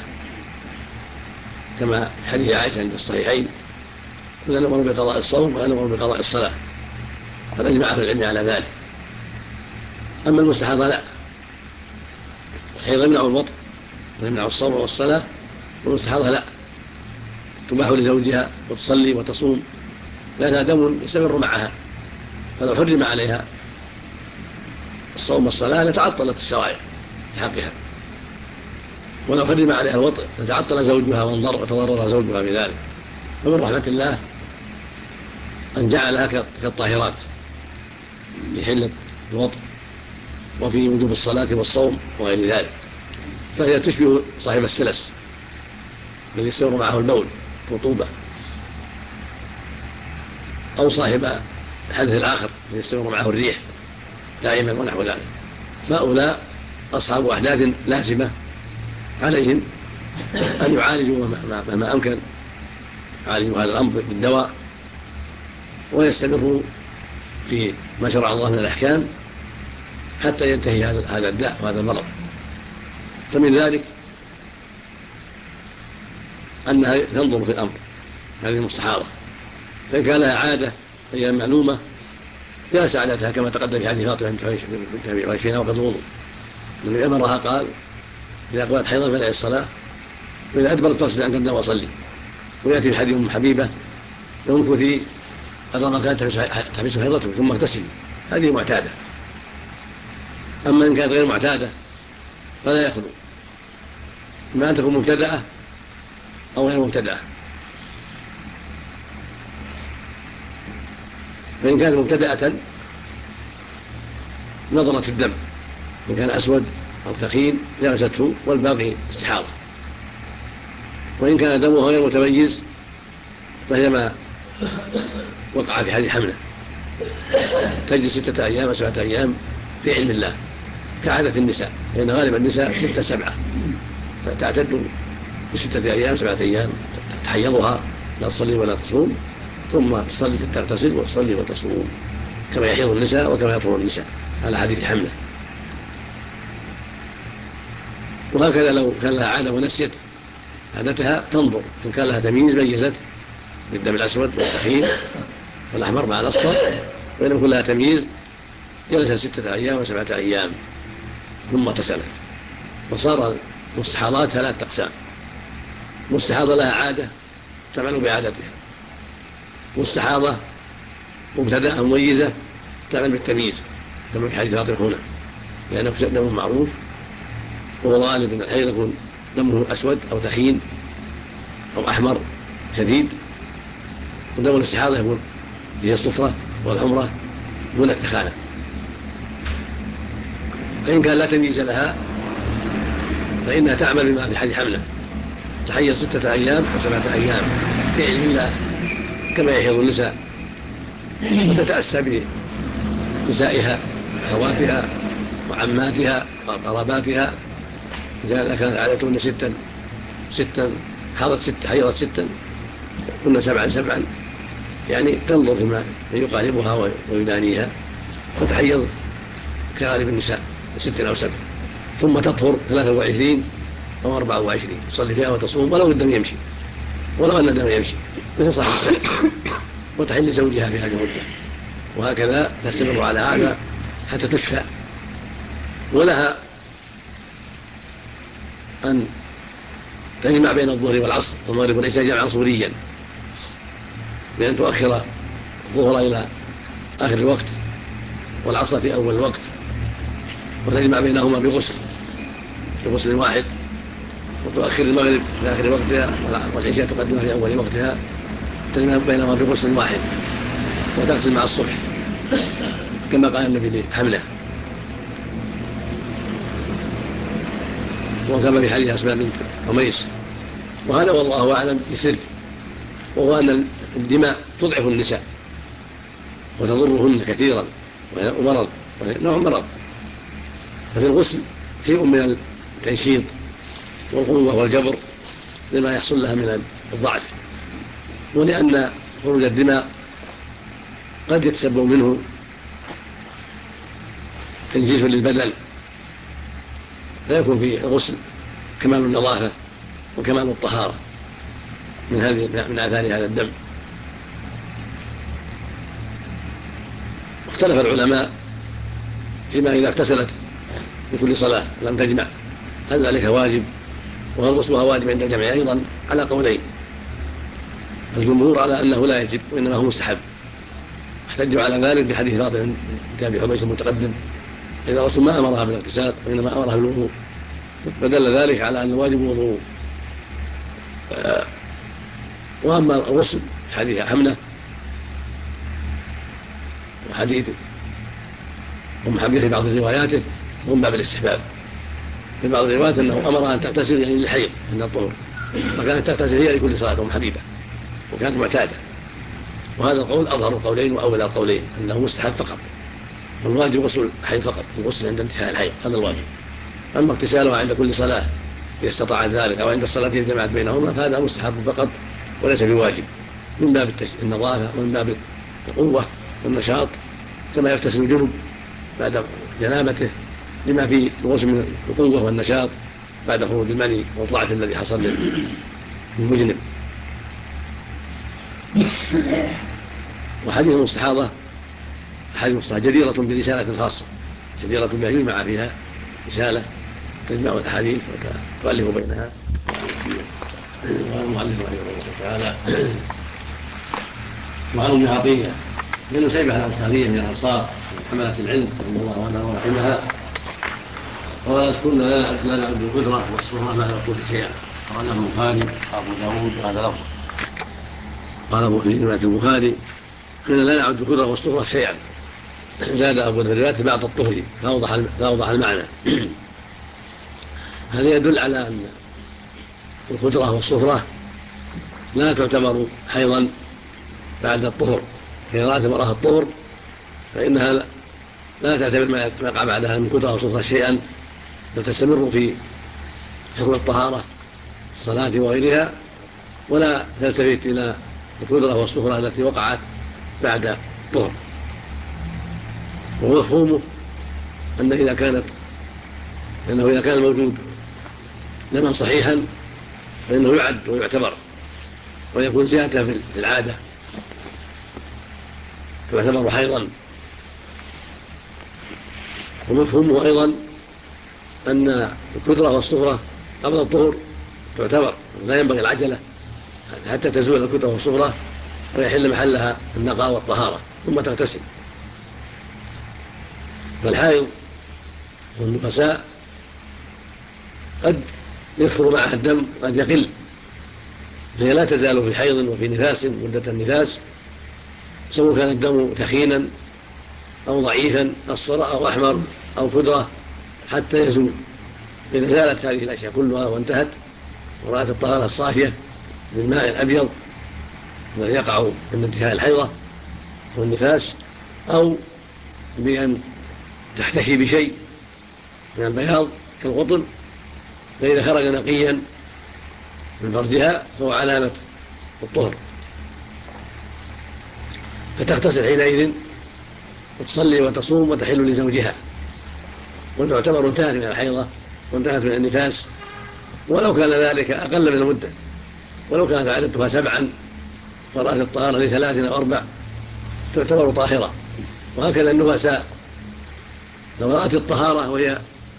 كما حديث عائشة عند الصحيحين: كنا نؤمر بقضاء الصوم ولا نؤمر بقضاء الصلاة. قد أجمع أهل العلم على ذلك. أما المستحاضة لا، الحيض يمنع الوطء ويمنع الصوم والصلاة، والمستحاضة لا، تباح لزوجها وتصلي وتصوم لأنها دم يستمر معها، فلو حرم عليها الصوم والصلاة لتعطلت الشرائع في حقها، ولو حرم عليها الوطء لتعطل زوجها وتضرر زوجها بذلك. فمن رحمة الله أن جعلها كالطاهرات في حلة الوطء وفي وجوب الصلاة والصوم وغير ذلك، فهي تشبه صاحب السلس الذي يستمر معه البول رطوبة، أو صاحب الحدث الآخر الذي يستمر معه الريح دائما ونحو ذلك. فهؤلاء أصحاب أحداث لازمة، عليهم أن يعالجوا ما أمكن، يعالجوا هذا الأمر بالدواء ويستمروا في ما شرع الله من الأحكام حتى ينتهي هذا الداء وهذا المرض. فمن ذلك أنها تنظر في الأمر، هذه المستحاضة، فإن كان لها عادة أيام معلومة جلس عادتها كما تقدم في حديث فاطمة بنت أبي حبيش في نوقض الوضوء، النبي أمرها قال: إذا أقبلت حيضا فدعي الصلاة، وإذا أدبرت فاغسل عنك الدم وصلي. ويأتي في حديث أم حبيبة: لو امكثي قدر ما كانت تحبس حيضته ثم اغتسلي، هذه معتادة. أما إن كانت غير معتادة فلا يخلو، إما أن تكون مبتدأة أو غير مبتدأة. فإن كانت مبتدأة نظرت الدم، إن كان أسود أو ثخين جلسته والباقي استحاضة. وإن كان دمها غير متميز فهي ما وقع في حديث حمله، تجلس 6 أيام 7 أيام في علم الله كعادة النساء، لأن غالب النساء 6 7، فتعتد ب6 أيام 7 أيام تحيضها، لا تصلي ولا تصوم، ثم تغتسل وتصلي وتصوم كما يحيض النساء وكما يطهر النساء على حديث حمله. وهكذا لو كان لها عادة ونسيت عادتها تنظر، إن كان لها تمييز ميزت بالدم الأسود والثخين والأحمر مع الأصفر، وإن لم يكن لها تمييز جلست 6 أيام و7 أيام ثم اغتسلت. وصار المستحاضات 3 أقسام: مستحاضة لها عادة تعمل بعادتها، مستحاضة مبتدأة مميزة تعمل بالتمييز كما في حديث فاطمة هنا، لأنه دم معروف، وهو غالب أن الحيض يكون دمه أسود أو ثخين أو أحمر شديد، ودم الاستحاضة يكون هي الصفرة والحمرة دون الثخانة. فإن كان لا تمييز لها فإنها تعمل بما في حال حمله، تحيض 6 أيام أو 7 أيام بعلم الله كما يحيض النساء، وتتأسى بنسائها أخواتها وعماتها وقراباتها إذا كانت عادتهن 6 حيضت 6 كن 7 يعني تنظر فيما يقاربها ويدانيها وتحيض كغالب النساء 6 أو 7، ثم تطهر 23 أو 24 تصلي فيها وتصوم ولو الدم يمشي، ولو أن الدم يمشي مثل صاحب السنة، وتحل زوجها في هذه المدة، وهكذا تستمر على هذا حتى تشفى. ولها أن تجمع بين الظهر والعصر والمغرب والعشاء جمعا صوريا، بأن تؤخر الظهر إلى آخر الوقت والعصر في أول الوقت، وتجمع بينهما بغسل واحد، وتؤخر المغرب في آخر وقتها والعشاء تقدمها في أول وقتها، تجمع بينهما بغسل واحد، وتغسل مع الصبح كما قال النبي لحمله، وكما في حديث أسماء بنت عميس. وهذا والله أعلم بسر، وهو أن الدماء تضعف النساء وتضرهن كثيرا، ومرض نوع مرض، ففي الغسل شيء من التنشيط والقوة والجبر لما يحصل لها من الضعف، ولأن خروج الدماء قد يتسبب منه تنجيس للبدن، فيكون في الغسل كمال النظافة وكمال الطهارة من آثار هذا الدم. اختلف العلماء فيما إذا اغتسلت لكل صلاة لم تجمع هل ذلك واجب، وهل غسلها واجب عند الجمع أيضا على قولين. الجمهور على أنه لا يجب وإنما هو مستحب، احتجوا على ذلك بحديث فاطمة بنت أبي حبيش المتقدم إذا الرسول ما أمرها بالاغتسال وإنما أمرها بالوضوء، فدل ذلك على أن الواجب الوضوء. وأما الغسل حديث حملة وحديث حبيبه في بعض رواياته هم باب الاستحباب. في بعض الروايات أنه أمرها أن تغتسل يعني للحيض عند الطهر، فكانت تغتسل هي لكل صلاة حبيبة وكانت معتادة، وهذا القول أظهر القولين وأولى القولين أنه مستحب فقط، والواجب غسل الحيض فقط، الغسل عند انتهاء الحيض هذا الواجب. أما اغتسالها عند كل صلاة إذا استطاعت ذلك أو عند الصلاة إذا جمعت بينهما فهذا مستحب فقط وليس بواجب، من باب النظافة ومن باب القوة والنشاط، كما يغتسل الجنب بعد جنابته لما في الغسل من القوة والنشاط بعد خروج المني والضعف الذي حصل للمجنب. وحديث المستحاضة جديرة برسالة خاصة، جديرة بها يجمع فيها رسالة تجمع الأحاديث وتؤلف بينها. والمؤلف رحمه الله تعالى وعن أم عطية بن سيبة الأنصارية من الأنصار حملة العلم رضي الله عنها ورحمها، قالت كنا لا نعد القدرة والصورة مع الوقوف شيئا. قال البخاري أبو داود هذا لفظ، قال في رواية البخاري كنا لا نعد القدرة والصورة شيئا، زاد أبو الروايات بعد الطهر فأوضح المعنى. هذا يدل على أن القدرة والصفرة لا تعتبر حيضا بعد الطهر، فإذا رأت امرأة الطهر فإنها لا تعتبر ما يقع بعدها من قدرة وصفرة شيئا، بل تستمر في حكم الطهارة الصلاة وغيرها، ولا تلتفت إلى القدرة والصفرة التي وقعت بعد الطهر. ومفهومه أنه إذا كان الموجود دما صحيحا فإنه يعد ويعتبر ويكون زيادة في العادة ويعتبر حيضا. ومفهومه أيضا أن القدرة والصفرة قبل الطهر تعتبر، لا ينبغي العجلة حتى تزول القدرة والصفرة ويحل محلها النقاء والطهارة ثم تغتسل. فالحائض والنفساء قد يكثر معها الدم قد يقل، فهي لا تزال في حيض وفي نفاس مدة النفاس سواء كان الدم ثخينا أو ضعيفا أصفر أو أحمر أو كدرة حتى يزول. إذا زالت هذه الأشياء كلها وانتهت ورأت الطهارة الصافية بالماء الأبيض الذي يقع من انتهاء الحيضة والنفاس، أو بأن تحتشي بشيء من البياض كالقطن، فإذا خرج نقيا من فرجها فهو علامة الطهر، فتغتسل حينئذ وتصلي وتصوم وتحل لزوجها، وتعتبر انتهت من الحيضة وانتهت من النفاس، ولو كان ذلك أقل من المدة، ولو كانت عادتها 7 ورأت الطهارة ل3 أو 4 تعتبر طاهرة. وهكذا النفساء لو رأت الطهارة وهي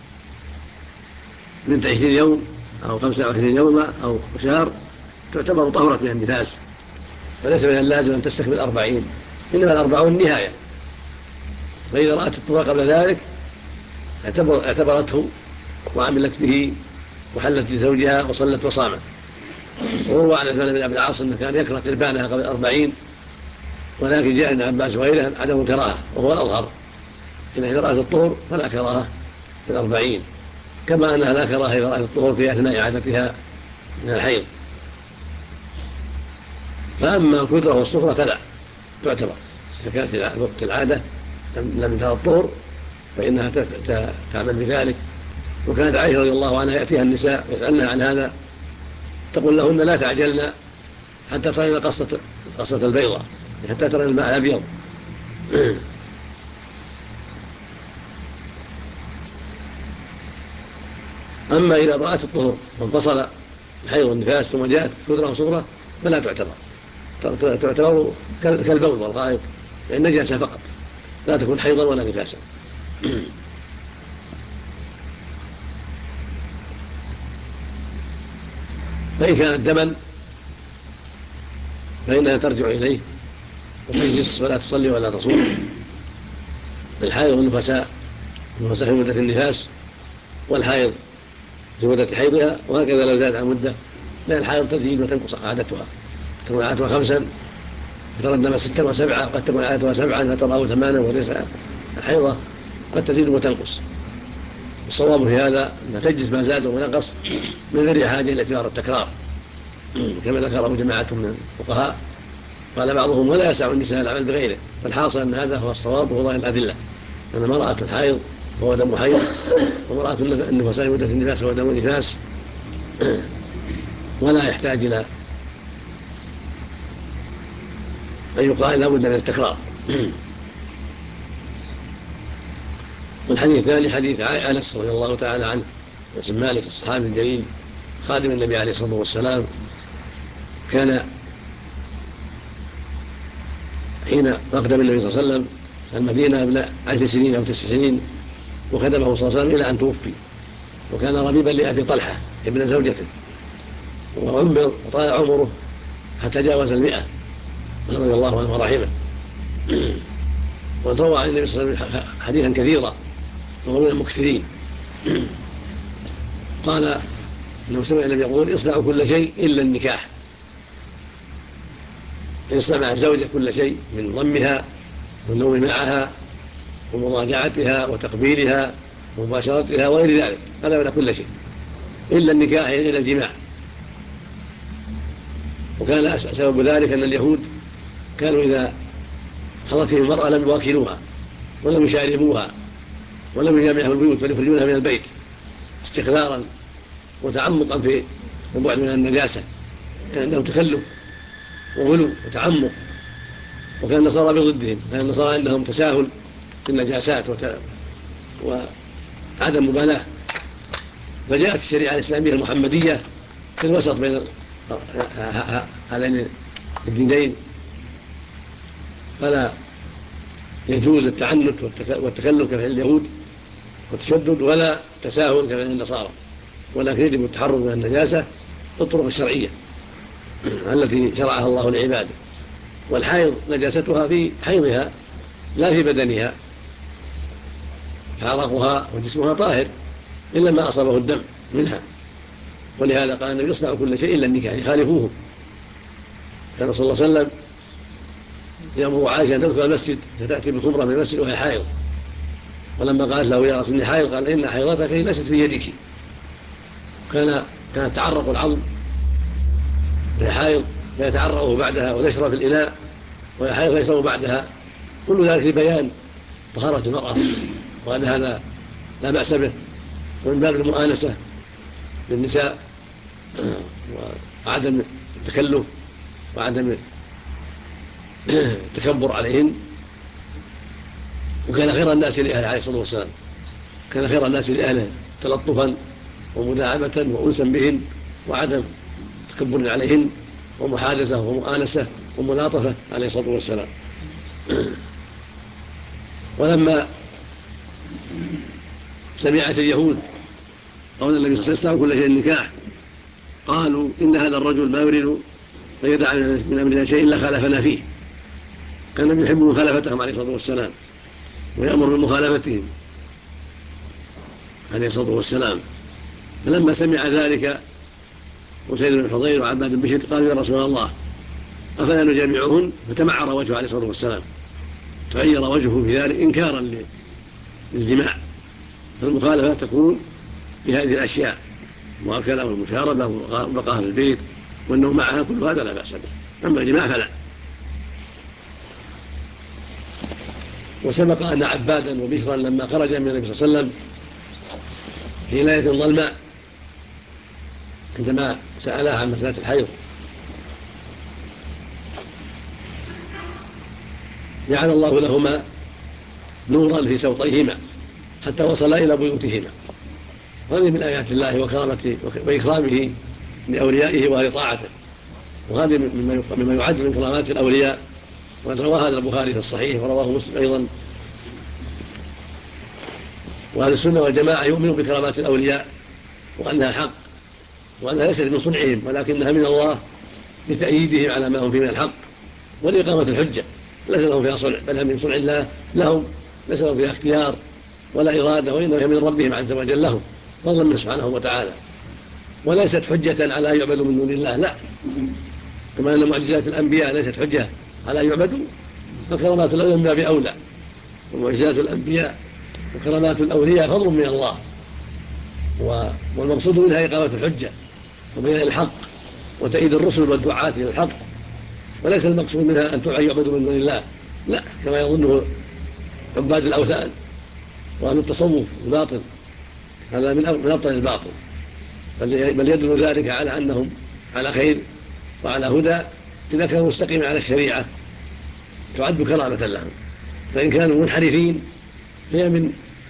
من 20 يوم أو 25 يوما أو شهر تعتبر طهرت من النفاس، فليس من اللازم أن تستكمل 40، إنما 40 نهاية. فإذا رأت الطهارة قبل ذلك اعتبرته وعملت به وحلت لزوجها وصلت وصامت. وروى عن عثمان بن أبي العاص أنه كان يكره قربانها قبل 40، ولكن جاء ابن عباس وغيره عدم كراهة وهو الأظهر، إذا رأت الطهر فلا كراهة في 40، كما أنها لا كراهة إذا رأت الطهر في أثناء عادتها من الحيض. فأما الكدرة والصفرة فلا تعتبر، إذا كانت في وقت العادة لم ينتهى الطهر فإنها تعمل بذلك. وكانت عائشة رضي الله عنها يأتيها النساء يسألنها عن هذا تقول لهن لا تعجلن حتى ترين قصة البيضة، حتى ترين الماء الأبيض. أما إذا رأت الطهر وانفصل الحيض والنفاس ثم جاءت كدرة وصفرة فلا تعتبر كالبول والغائط، لأن نجاسة فقط لا تكون حيضا ولا نفاسا. فإن كانت دما فإنها ترجع إليه وتجلس ولا تصلي ولا تصوم. الحائض والنفساء في مدة النفاس، والحائض في مدة حيضها، وهكذا لو زادت عن مدة، لأن الحائض تزيد وتنقص عادتها، تكون عادتها 5 فترى الدم 6 و7، قد تكون عادتها 7 فتراه 8 و9. الحيضة قد تزيد وتنقص. الصواب في هذا أن تجلس ما زاد ونقص من غير حاجة إلى اعتبار التكرار، كما ذكره جماعة من الفقهاء. قال بعضهم ولا يسع النساء العمل بغيره، فالحاصل أن هذا هو الصواب وهو ظاهر الأدلة، أن امرأة الحيض وهو دم حيض، وامرأة النفساء مدة النفاس وهو دم نفاس، ولا يحتاج إلى أن يقال لا بد من التكرار. والحديث الثاني حديث أنس رضي الله تعالى عنه واسم مالك الصحابي الجليل خادم النبي عليه الصلاة والسلام، كان حين أقدم النبي صلى الله عليه وسلم المدينة قبل 10 سنين أو 9 سنين، وخدمه صلى الله عليه وسلم إلى أن توفي، وكان ربيبا لأبي طلحة ابن زوجته، وعمر وطال عمره حتى جاوز 100 رضي الله عنه ورحمه. وروى عن النبي صلى الله عليه وسلم حديثا كثيرا وهو من المكثرين. قال انه سمع النبي يقول اصنعوا كل شيء الا النكاح، يصنع مع الزوجه كل شيء من ضمها والنوم معها ومضاجعتها وتقبيلها ومباشرتها وغير ذلك، هذا ولا كل شيء الا النكاح الى الجماع. وكان سبب ذلك ان اليهود كانوا اذا حضرتهم المرأة لم يواكلوها ولم يشاربوها ولم يجامعها البيوت بل يخرجونها من البيت استقرارا وتعمقا في البعد من النجاسة، كان عندهم تكلف وغلو وتعمق. وكان النصارى بضدهم، كان النصارى عندهم تساهل في النجاسات وعدم مبالاة. فجاءت الشريعة الإسلامية المحمدية في الوسط بين هذين الدينين، فلا يجوز التعنت والتكلف كفعل اليهود والتشدد، ولا تساهل كفعل النصارى، ولكن يجب التحرر من النجاسة بالطرق الشرعية التي شرعها الله لعباده. والحائض نجاستها في حيضها لا في بدنها، عرقها وجسمها طاهر إلا ما أصابه الدم منها، ولهذا قال النبي يصنع كل شيء إلا النكاح، يخالفوه. كان صلى الله عليه وسلم يأمر عائشة أن تدخل المسجد فتأتي بخمرة من المسجد وهي حائض، ولما قالت له يا رسول الله حائض قال إن حيضتك ليست في يدك. كان تعرق العظم وهي حائض فيتعرقه بعدها ونشر في الإناء وهي حائض فيشرب بعدها، كل ذلك لبيان طهارة المرأة وأن هذا لا بأس به، ومن باب المؤانسة للنساء وعدم التكلف وعدم التكبر عليهن. وكان خير الناس لأهله عليه الصلاة والسلام، كان خير الناس لأهله تلطفا ومداعبة وأنسا بهن وعدم تكبر عليهن ومحادثة ومؤانسة وملاطفة عليه الصلاة والسلام. ولما سمعت اليهود قول النبي صلى الله عليه وسلم كل شيء النكاح قالوا إن هذا الرجل ما يريد أن يدع من أمرنا شيء إلا خالفنا فيه. كان النبي يحب مخالفتهم عليه الصلاة والسلام ويأمر بمخالفتهم عليه الصلاة والسلام. فلما سمع ذلك وسيد بن حضير وعباد بن بشر قالوا يا رسول الله أفلا نجامعهن؟ فتمعر وجهه عليه الصلاة والسلام، تغير وجهه في ذلك إنكارا للجماع. فالمخالفة تكون بهذه الأشياء، المؤاكلة والمشاربة وبقاء في البيت والنوم معها، كل هذا لا بأس به، أما الجماع فلا. وسبق أن عبادا وبشرا لما خرج من النبي صلى الله عليه وسلم في ليلة ظلماء عندما سألها عن مسألة الحيض جعل الله لهما نورا في سوطيهما حتى وصل إلى بيوتهما. وهذه من آيات الله وكرامته وإكرامه لأوليائه وأهل طاعته، وهذه مما يعد من كرامات الأولياء. وقد روى هذا البخاري في الصحيح ورواه مسلم أيضا. وأهل السنة والجماعة يؤمنوا بكرامات الأولياء وأنها حق وأنها ليست من صنعهم ولكنها من الله لتأييدهم على ما هم فيه من الحق ولإقامة الحجة، ليس لهم فيها صنع بل من صنع الله لهم، ليس لهم فيها اختيار ولا إرادة، وإنما من ربهم عز وجل لهم فضلا منه سبحانه وتعالى، وليست حجة على أن يعبدوا من دون الله، لا، كما أن معجزات الأنبياء ليست حجة على أن يعبدوا، فكرامات الأولياء بأولى. ومعجزات الأنبياء وكرامات الأولياء فضل من الله، والمقصود منها إقامة الحجة وبيان الحق وتأييد الرسل والدعاة إلى الحق، وليس المقصود منها أن يعبدوا من دون الله، لا، كما يظنه عباد الأوثان وأهل التصوف الباطل، هذا من أبطل الباطل، بل يدل ذلك على أنهم على خير وعلى هدى إذا كانوا مستقيمين على الشريعة تعد كرامة لهم. فإن كانوا منحرفين فهي من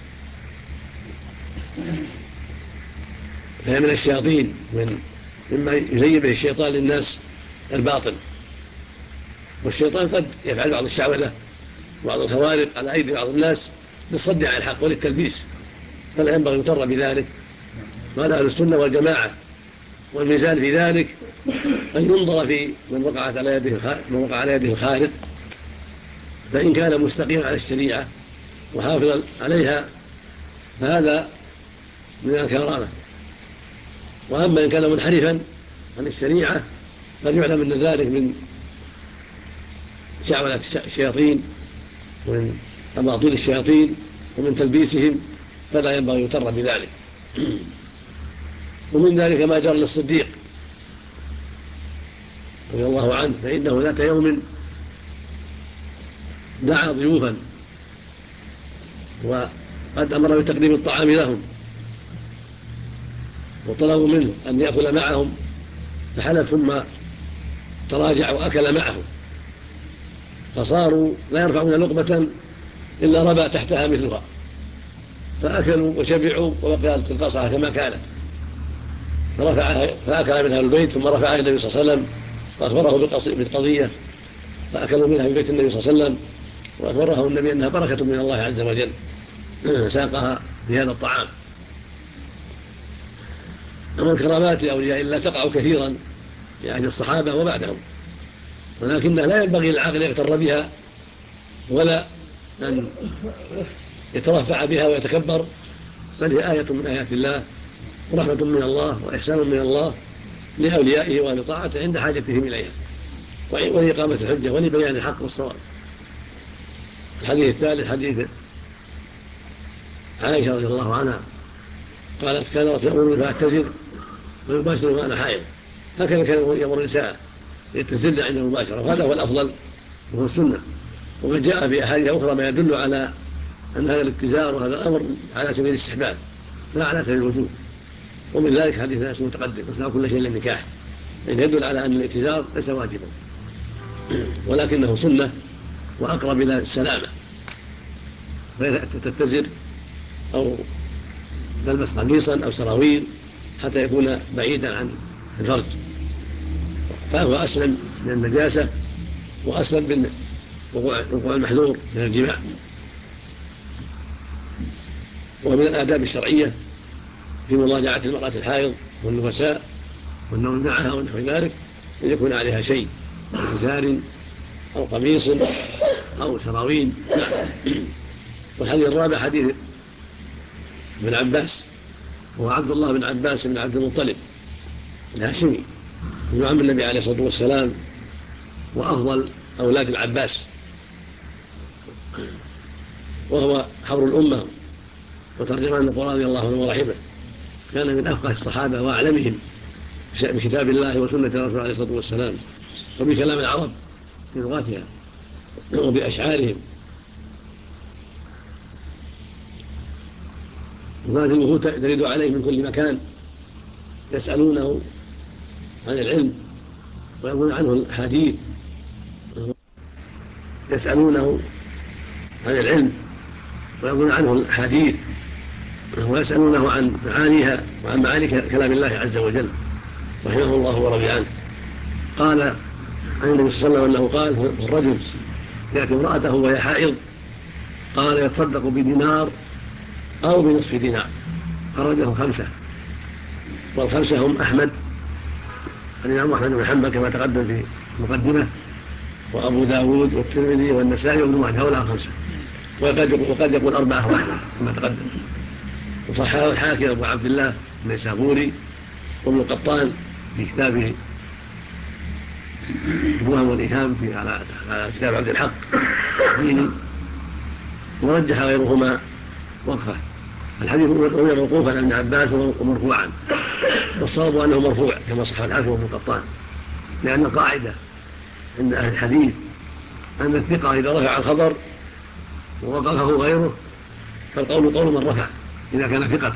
الشياطين، مما يزين به الشيطان للناس الباطل. والشيطان قد يفعل بعض الشعوذة وبعض الخوارق على أيدي بعض الناس للصد عن الحق وللتلبيس، فلا ينبغي يغتر بذلك. قال أهل السنة والجماعة والميزان في ذلك أن ينظر في من وقع على يده الخارق، فإن كان مستقيما على الشريعة وحافظا عليها فهذا من الكرامة، وأما إن كان منحرفا عن الشريعة فليعلم أن ذلك من شعوذة الشياطين ومن أباطيل الشياطين ومن تلبيسهم، فلا ينبغي يغتر بذلك. ومن ذلك ما جرى للصديق رضي الله عنه، فإنه ذات يوم دعا ضيوفا وقد أمر بتقديم الطعام لهم وطلبوا منه أن يأكل معهم، فحلف ثم تراجع وأكل معهم، فصاروا لا يرفعون لقمة إلا ربى تحتها مثلها، فأكلوا وشبعوا وبقيت القصعة كما كانت، فأكل منها البيت ثم رفعها النبي صلى الله عليه وسلم وأخبره بالقضية، فأكلوا منها في بيت النبي صلى الله عليه وسلم وأخبره النبي أنها بركة من الله عز وجل ساقها بهذا الطعام. ومن كرامات الأولياء إلا تقع كثيرا في عهد الصحابة وبعدهم، ولكنها لا ينبغي للعاقل يغتر بها ولا أن يترفع بها ويتكبر، بل هي آية من آيات الله ورحمة من الله وإحسان من الله لأوليائه وأهل طاعته عند حاجتهم إليها ولإقامة الحجة ولبيان الحق والصواب. الحديث الثالث حديث عائشة رضي الله عنها قالت كان رسول الله فأعتذر ويباشر وأنا حائض، هكذا كان يأمر النساء يعتزلن عند المباشرة، وهذا هو الأفضل وهو السنة. وقد جاء في أحاديث أخرى ما يدل على أن هذا الابتزار وهذا الأمر على سبيل الاستحباب لا على سبيل الوجوب، ومن ذلك حديث ناس متقدم اصنعوا كل شيء إلا النكاح، يعني يدل على أن الابتزار ليس واجبا ولكنه سنة وأقرب إلى السلامة، فتتزر أو تلبس قميصا أو سراويل حتى يكون بعيدا عن الفرج، فهو أسلم من النجاسة وأسلم من وقوع المحذور من الجماع. ومن الآداب الشرعية في مضاجعة المرأة الحائض والنفساء والنوم معها ونحو ذلك أن يكون عليها شيء إزار أو قميص أو سراويل. والحديث الرابع حديث ابن عباس، هو عبد الله بن عباس بن عبد المطلب الهاشمي ابن عم النبي عليه الصلاة والسلام وأفضل أولاد العباس، وهو حبر الأمة وترجمان القرآن رضي الله عنه ورحمه، كان من أفقه الصحابة وأعلمهم بكتاب الله وسنة رسوله عليه الصلاة والسلام وبكلام العرب بلغاتها وبأشعارهم. وكانت الوفود ترد عليه من كل مكان يسألونه عن العلم ويقول عنه الحديث، يسألونه عن العلم ويقول عنه الحديث ويسألونه عن معانيها وعن معاني كلام الله عز وجل رحمه الله ورضي عنه. قال عن النبي صلى الله عليه وسلم أنه قال الرجل يأتي امرأته وهي حائض قال يتصدق بدينار أو بنصف دينار، خرجه 5، والخمسة هم أحمد الإمام أحمد بن حنبل كما تقدم في المقدمة، وأبو داود والترمذي والنسائي وابن ماجه، هؤلاء 5، وقد يقول 4 واحد كما تقدم. وصححه الحاكم أبو عبد الله النيسابوري وابن قطان في كتابه الوهم والإيهام على كتاب عبد الحق الديني، ورجح غيرهما وقفه. الحديث روي موقوفا عن ابن عباس ومرفوعا، والصواب أنه مرفوع كما صح الحاكم وابن قطان، لأن القاعدة عند أهل الحديث أن الثقة إذا رفع الخبر ووقفه غيره فالقول قول من رفع إذا كان ثقة.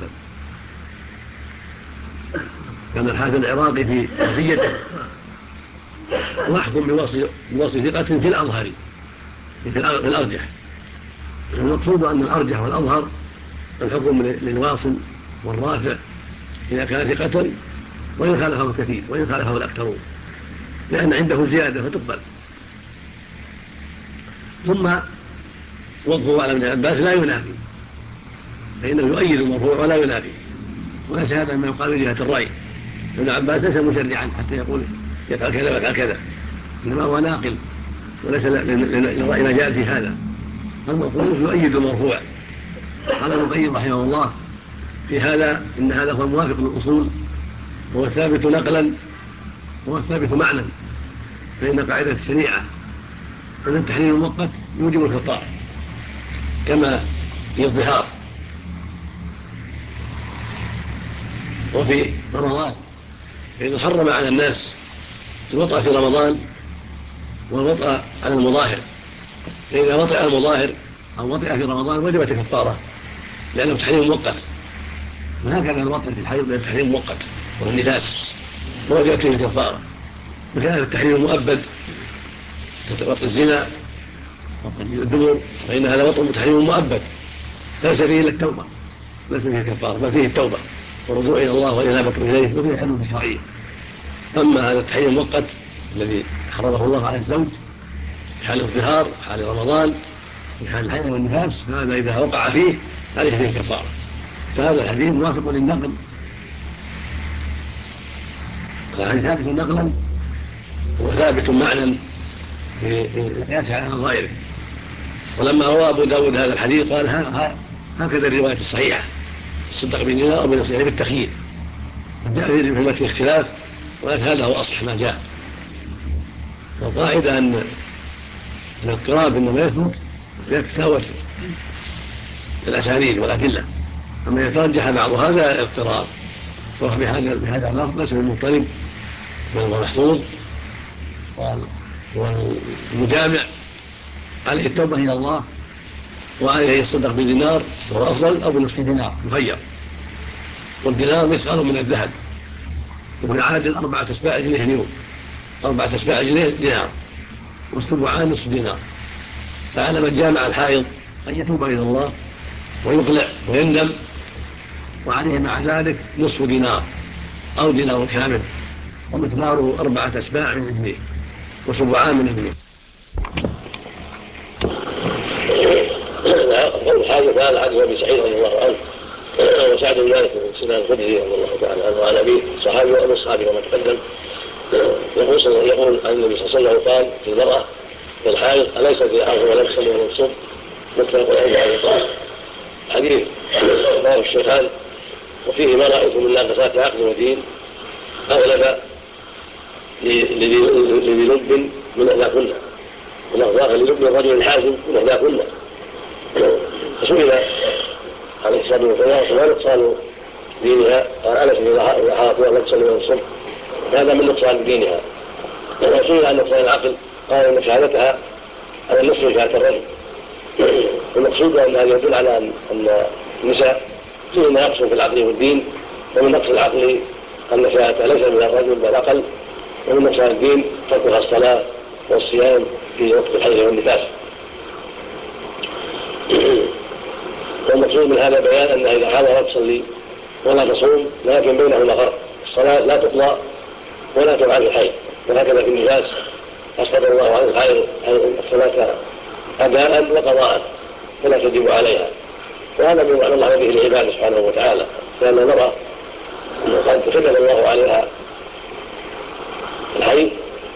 كان الحافظ العراقي في وصيته واحكم بوصف ثقة في الأظهر في الأرجح. المقصود أن الأرجح والأظهر الحكم للواصل والرافع إذا كان ثقة وإن خالفه الكثير وإن خالفه الأكثرون، لأن عنده زيادة فتقبل. ثم وقفه على ابن عباس لا ينافي، فإنه يؤيد المرفوع ولا ينافي، وليس هذا ما يقال من جهة الرأي. ابن عباس ليس مشرعا حتى يقول يفعل كذا ويفعل كذا، إنما هو ناقل وليس للرأي مجال في هذا. المقول يؤيد المرفوع. قال ابن القيم رحمه الله في هذا إن هذا هو الموافق للأصول، هو الثابت نقلا وهو الثابت معنى، فإن قاعدة الشريعة أن التحريم المؤقت يوجب الكفارة كما في الظهار. وفي رمضان فإنه حرم على الناس الوطأ في رمضان والوطأ على المظاهر، فإذا وطئ المظاهر أو وطئ في رمضان وجبت الكفارة لأنه تحريم مؤقت، وهكذا الوطئ في الحيض من تحريم مؤقت والنفاس ووجبت فيه الكفارة. وكان التحريم المؤبد كوطئ الزنا وقد الدبر فإن هذا وطئ تحريم مؤبد ليس فيه إلا التوبة، ليس فيه الكفارة بل فيه التوبة والرجوع إلى الله وإنابة إليه وفيه حدود شرعية. أما هذا التحريم المؤقت الذي حرمه الله على الزوج في حال الظهار حال رمضان في حال الحيض والنفاس، فهذا إذا وقع فيه عليه فيه الكفارة. فهذا الحديث موافق للنقل، فالحديث ثابت نقلا وثابت معنى في القياس على غيره. ولما روى أبو داود هذا الحديث قال هكذا الرواية الصحيحة الصدق بالدينار أو بالنصيحة بالتخيير، جاء في المتن اختلاف ولكن هذا هو أصح ما جاء. والقاعدة أن الاضطراب إنما يثبت يتساوى الأسانيد والأدلة. أما يترجح بعض هذا اضطراب، وهو بهذا اللفظ ليس بالمضطرب بل هو محفوظ. والمجامع عليه التوبة إلى الله، وعليه يصدق بدينار وهو أفضل أو بنصف دينار مخير، والدينار مثقال من الذهب، وهو يعادل 4 أسباع جنيه اليوم، 4 أسباع جنيه دينار، والسبعان نصف دينار. فعلى من جامع الحائض أن يتوب إلى الله ويقلع ويندم، وعليه مع ذلك نصف دينار أو دينار كامل، ومقداره 4 أسباع من جنيه وسبعان من جنيه. الحاجة تعالى عنه أبي سعيد رضي الله عنه وسعد بن مالك بن سنان الخدري رضي الله تعالى عنه وعن أبيه صحابي وأبو الصحابي كما تقدم، يقول عن النبي صلى الله عليه وسلم قال في المرأة في الحائض أليس في عرض ولا تصلي ولا تصوم؟ متفق عليه على الإطلاق. حديث رواه الشيخان وفيه ما رأيتم من ناقصات عقل ودين أغلب لذي لب من إحداكن، والأغضاء للب الرجل الحازم من إحداكن. فسئل عليه الصلاة والسلام ما نقصان دينها؟ قال أليس في حارة ولا تصلي ولا تصوم؟ هذا من نقصان دينها. وسئل عن نقصان العقل قال إن شهادتها على النصف شهادة الرجل. والمقصود أنها يدل على أن النساء فيه ما يقصر في العقل والدين، ومن نقص العقل أن شهادتها ليس من الرجل بل أقل، ومن نقص الدين تركها الصلاة والصيام في وقت الحيض والنفاس. والمقصود من هذا بيان أنها إذا حاضرت تصلي ولا تصوم، لكن بينهما فرق، الصلاة لا تقضى ولا تفعل الحيض، وهكذا في النفاس أسقط الله عن الحيض الصلاة أداء وقضاء فلا تجب عليها. وهذا من وعد الله به العباد سبحانه وتعالى، لأن المرأة قد كتب الله عليها الحيض،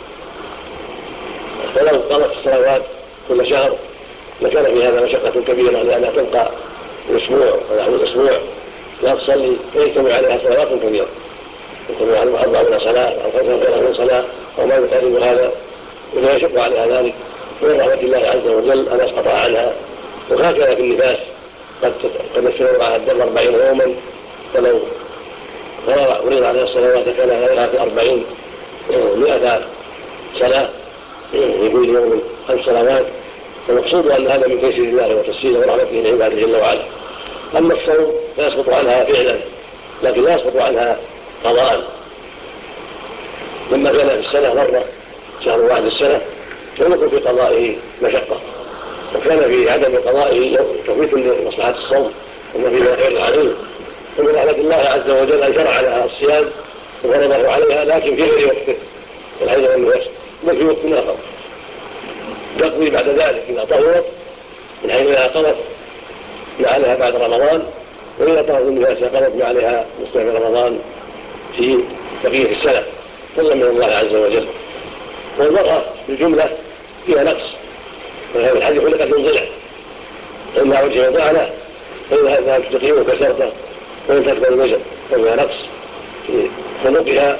ولو قضت الصلوات كل شهر لكان في هذا مشقة كبيرة، لأنها تبقى الأسبوع ونحو الأسبوع لا تصلي، ويجتمع عليها صلوات كبيرة، يجتمع عليها 40 صلاة أو 45 صلاة أو ما يقارب هذا، ولا يشق عليها ذلك. من رحمة الله عز وجل أن أسقط عنها. وهكذا في النفاس قد يستمر على الدم 40 يوما، فلو فرض عليها الصلوات كان عليها في 40 100 صلاة يقول يوم 5 صلوات. فالمقصود أن هذا من تيسير الله وتسهيله ورحمته لعباده جل وعلا. أما الصوم فيسقط عنها فعلا، لكن لا يسقط عنها قضاء. لما كان في السنة مرة شهر واحد السنة لم يكن في قضائه مشقة، وكان في عدم قضائه تفويت لمصلحة الصوم وما فيه خير عظيم. ومن رحمة الله عز وجل أن شرع لها الصيام وفرضه عليها، لكن في غير وقته الحيض والنفاس، بل في وقت آخر تقضي بعد ذلك إذا طهرت، من حيث إذا قضت ما عليها بعد رمضان، وإذا طهرت النفاس قضت ما عليها مستقبل رمضان في بقية السنة، فضلا من الله عز وجل. والمرأة بالجملة فيها نقص، وهذا الحديث خلقت من ضلع، إنها وجه ضعنا، فإنها تستقيم كسرته وإن تكبر الوزن، فيها نقص في خلقها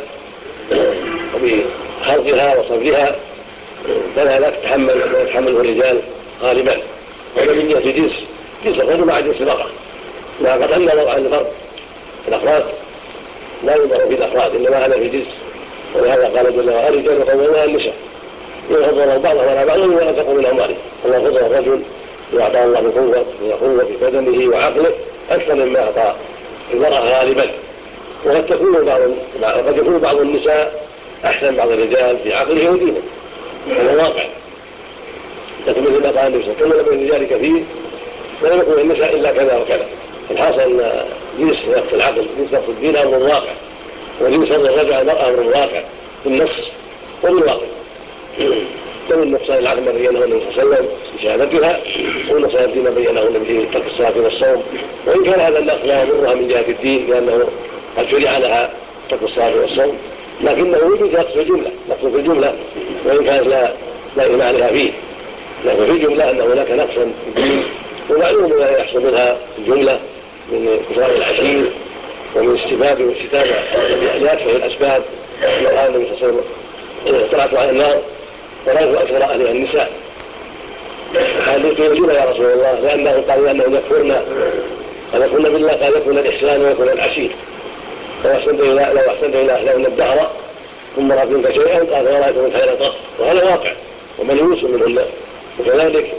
وبخلقها وصبرها، فلا لا تتحمله الرجال غالبا. وهذا من جهة جنس الرجل مع جنس المرأة، لا قد أن وضع الفرق الأفراد لا يوضع في الأفراد، إنما هذا في جنس. ولهذا قال جل وعلا الرجال قوامون على النساء يفضل بعضهم على بعض ولا ينفقوا من أموالهم. الله فضل الرجل وأعطاه الله بقوة في بدنه وعقله أكثر مما أعطى المرأة غالبا. وقد يكون بعض النساء أحسن بعض الرجال في عقله ودينه، هذا واقع. لكن مثل ما قال النبي صلى الله عليه وسلم الرجال كثير ولا يكون النساء إلا كذا وكذا. الحاصل أن جنس نفس العقل جنس نفس الدين أمر واقع، وجنس فضل الرجل على المرأة أمر واقع بالنص وبالواقع. ومن نقصان العقل ما بينه النبي صلى الله عليه وسلم في شهادتها، ومن نقصان الدين ما بينه النبي في ترك الصلاة والصوم. وإن كان هذا النقص لا يضرها من جهة الدين، لأنه قد شرع لها ترك الصلاة والصوم، لكنه يوجد نقص في الجملة وإن كان لا إيمان عليها فيه. لكن في الجملة أن هناك نقصا في الدين، ومعلوم ما يحصل منها الجملة من كثرة العشير ومن السباب والشتابة لأكثر الأسباب. كما قال النبي صلى الله عليه وسلم اطلعت على النار ورأيت أكثر أهلها النساء، قالوا تؤذون يا رسول الله لأنه قالوا أنه يكفرنا قال يكفرنا بالله قال يكون الإحسان ويكون العشير لو أحسنت إلى أهلهن الدهر ثم رأت منك شيئا قال ولا يكون خيرا قط وهذا واقع ومن يوسف منهن وكذلك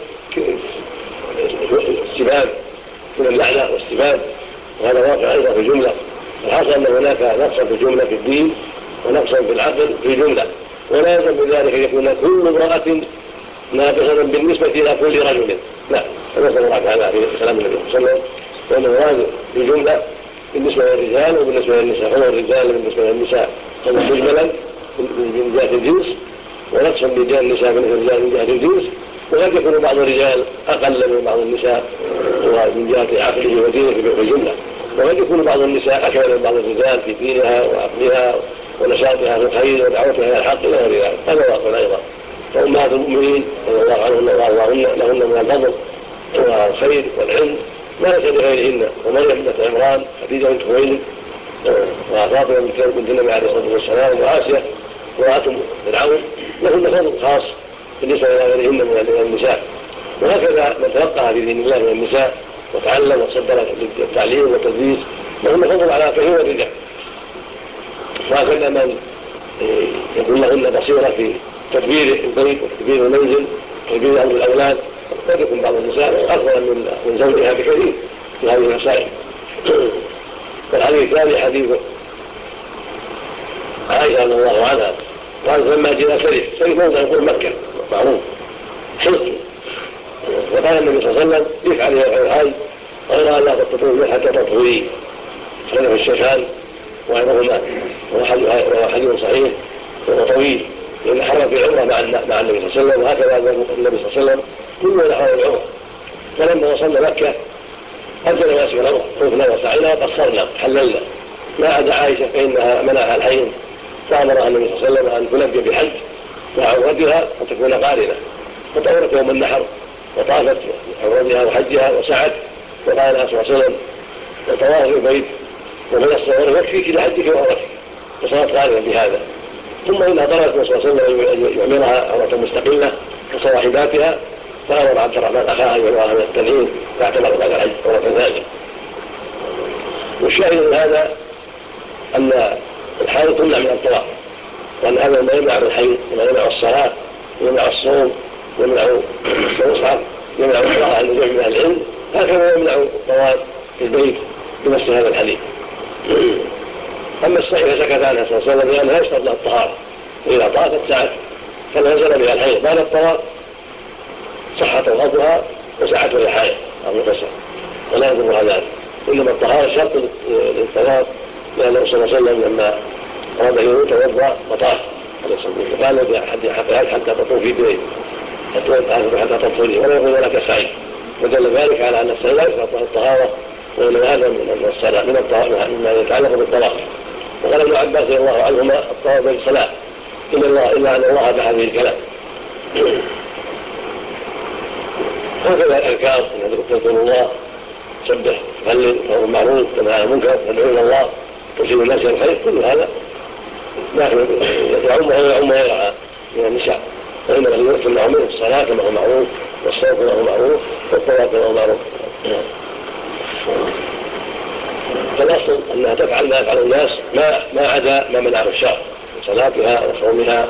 استباب من اللعنة واستباب وهذا واقع أيضا في الجملة الحاصل أن هناك نقصا في الجملة في الدين ونقصا في العقل في جملة ولا يلزم بذلك أن يكون كل امرأة ناقصة بالنسبة إلى كل رجل لا نسأل الله تعالى في كلام النبي صلى الله عليه وسلم وأنه مراد بجملة بالنسبة للرجال وبالنسبة للنساء هو الرجال بالنسبة للنساء هذا مجملا من جهة الجنس ونقصا بجهة النساء بالنسبة للرجال من جهة الجنس وقد يكون بعض الرجال أقل من بعض النساء من جهة عقله ودينه في الجملة وقد يكون بعض النساء أكمل من بعض الرجال في دينها وعقلها ونشاطها في الخير ودعوتها إلى الحق إلى غير ذلك هذا واقع أيضا فأمهات المؤمنين رضي الله عنهن وأرضاهن لهن من الفضل والخير والعلم ما ليس لغيرهن ومريم بنت عمران خديجة بنت خويلد وفاطمة بنت النبي عليه الصلاة والسلام وآسيا وامرأة فرعون لهن فضل خاص بالنسبة إلى غيرهن من النساء وهكذا من تلقى في دين الله من النساء وتعلم وتصدر للتعليم والتدريس لهن فضل على كثير من الرجال وهكذا من يكون لهن بصيرة في تدبير البيت وتدبير المنزل وتدبير أمر الأولاد قد يكون بعض النساء أفضل من زوجها بكثير في هذه المسائل. والحديث الثاني حديث عائشة رضي الله عنها قالت لما جئنا سرف موضع يقول مكة معروف حلق وقال النبي صلى الله عليه وسلم يفعل هذا غير أن لا تطلبوا حتى تطهري خلف الشيخان وغيرهما وهو حديث صحيح وهو طويل لأن حرم في العمرة مع النبي صلى الله عليه وسلم وهكذا النبي صلى الله عليه وسلم كله حرم العمرة فلما وصلنا مكة أنزل ناس العمرة طفنا وسعينا وقصرنا حللنا ما عدا عائشة فإنها منعها الحين فأمرها النبي صلى الله عليه وسلم أن تلبي بالحج مع عمرتها أن تكون قارنة فطورت يوم النحر وطافت عمرتها وحجها وسعت وقال النبي صلى الله عليه وسلم وطواف البيت وفي الصور يكفيك لحجك وعمرتك وصارت قارنة بهذا ثم إنها طلبت النبي صلى الله عليه وسلم يعمرها عمرة مستقلة كصواحباتها فأمر عبد الرحمن أخاها يعمرها من التنعيم فاعتمرت بعد الحج عمرة ثانية. والشاهد من هذا أن الحائض تمنع من الطواف وأن هذا ما يمنع من الحيض وما يمنع الصلاة ويمنع الصوم ويمنع المصحف يمنع القراءة عند جمع من العلم هكذا يمنع الطواف في البيت بنفس هذا الحديث. أما السعي فسكت عنها صلى الله عليه وسلم لأنها يشترط لها الطهارة وإذا طافت سعت فنزل بها الحيض بعد الطواف صحت وضوءها وسعت وهي حائض أو مغتسلة ولا يضرها ذلك إنما الطهارة شرط للطواف لأنه صلى الله عليه وسلم لما أراد أن يتوضأ وطاف قال حتى تطوفي بيت حتى تطهري ولا يقول لك السعي ودل ذلك على أن السعي لا يشرط الطهارة وإن هذا من الصلاة من الطهارة مما يتعلق بالطواف. وقال ابن عباس رضي الله عنهما الطواف بالصلاة إلا أن الله بهذه الكلام. هكذا الأذكار تذكر الله سبح تهلل تأمر بالمعروف تنهى عن المنكر تدعو إلى الله ترشد الناس إلى الخير كل هذا لكن يعم غيرها من النساء وإنما الذي يمنع منه الصلاة كما هو معروف والصوم كما هو معروف والطواف كما هو معروف. فالأصل أنها تفعل ما يفعل الناس ما عدا ما منعه الشرع من صلاتها وصومها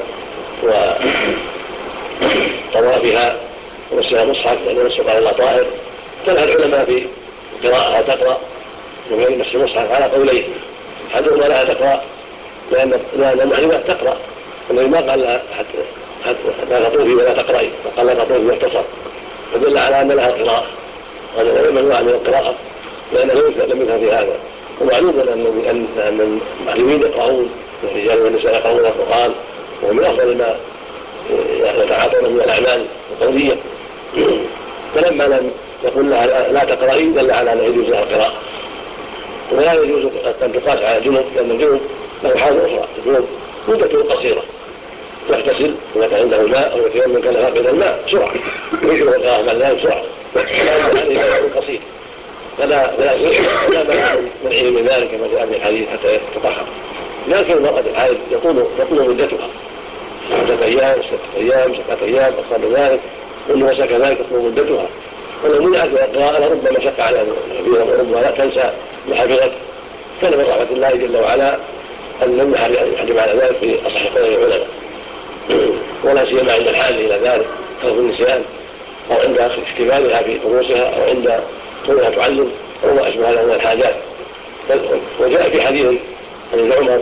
وطوافها ومسها مصحف لأن مسها قال الله طاهر. تنهى العلماء في قراءة تقرأ وغير مس المصحف على قولين أحدهما لها تقرأ لأن المحرمة تقرأ والنبي ما قال لها لا تطوفي ولا تقرأي وقال لا تطوفي واختصر فدل على أن لها قراءة وهذا العلم ممنوع من القراءة لأنه لم يفهم في هذا. ومعلوم أن المحرمين يقرؤون الرجال والنساء يقرؤون القرآن وهو من أفضل ما يتعاطون من الأعمال القولية فلما لم يقول لها لا تقرأي دل على أنه يجوز لها القراءة. ولا يجوز أن تقاس على الجنوب لأن الجنوب له حال أخرى الجنوب مدته قصيرة يغتسل إذا كان عنده الماء أو يتيمم كان فاقد الماء بسرعة ويجب القراءة بعد ذلك بسرعة هذه قصير فلا منعه من ذلك كما جاء في الحديث حتى يتطهر. لكن المرأة الحائض يطول مدتها 5 أيام 6 أيام 7 أيام أكثر من ذلك والنفساء كذلك تطول مدتها، ولو منعت القراءة لربما شق على كثيرا وربما لا تنسى ما حفظت. كان من رحمة الله جل وعلا أن لم يحرم على ذلك في أصح قول العلماء، ولا سيما عند الحاجة إلى ذلك خوف النسيان أو عند اشتغالها في دروسها أو عند كونها تعلم أو ما أشبه هذا من الحاجات. وجاء في حديث عن ابن عمر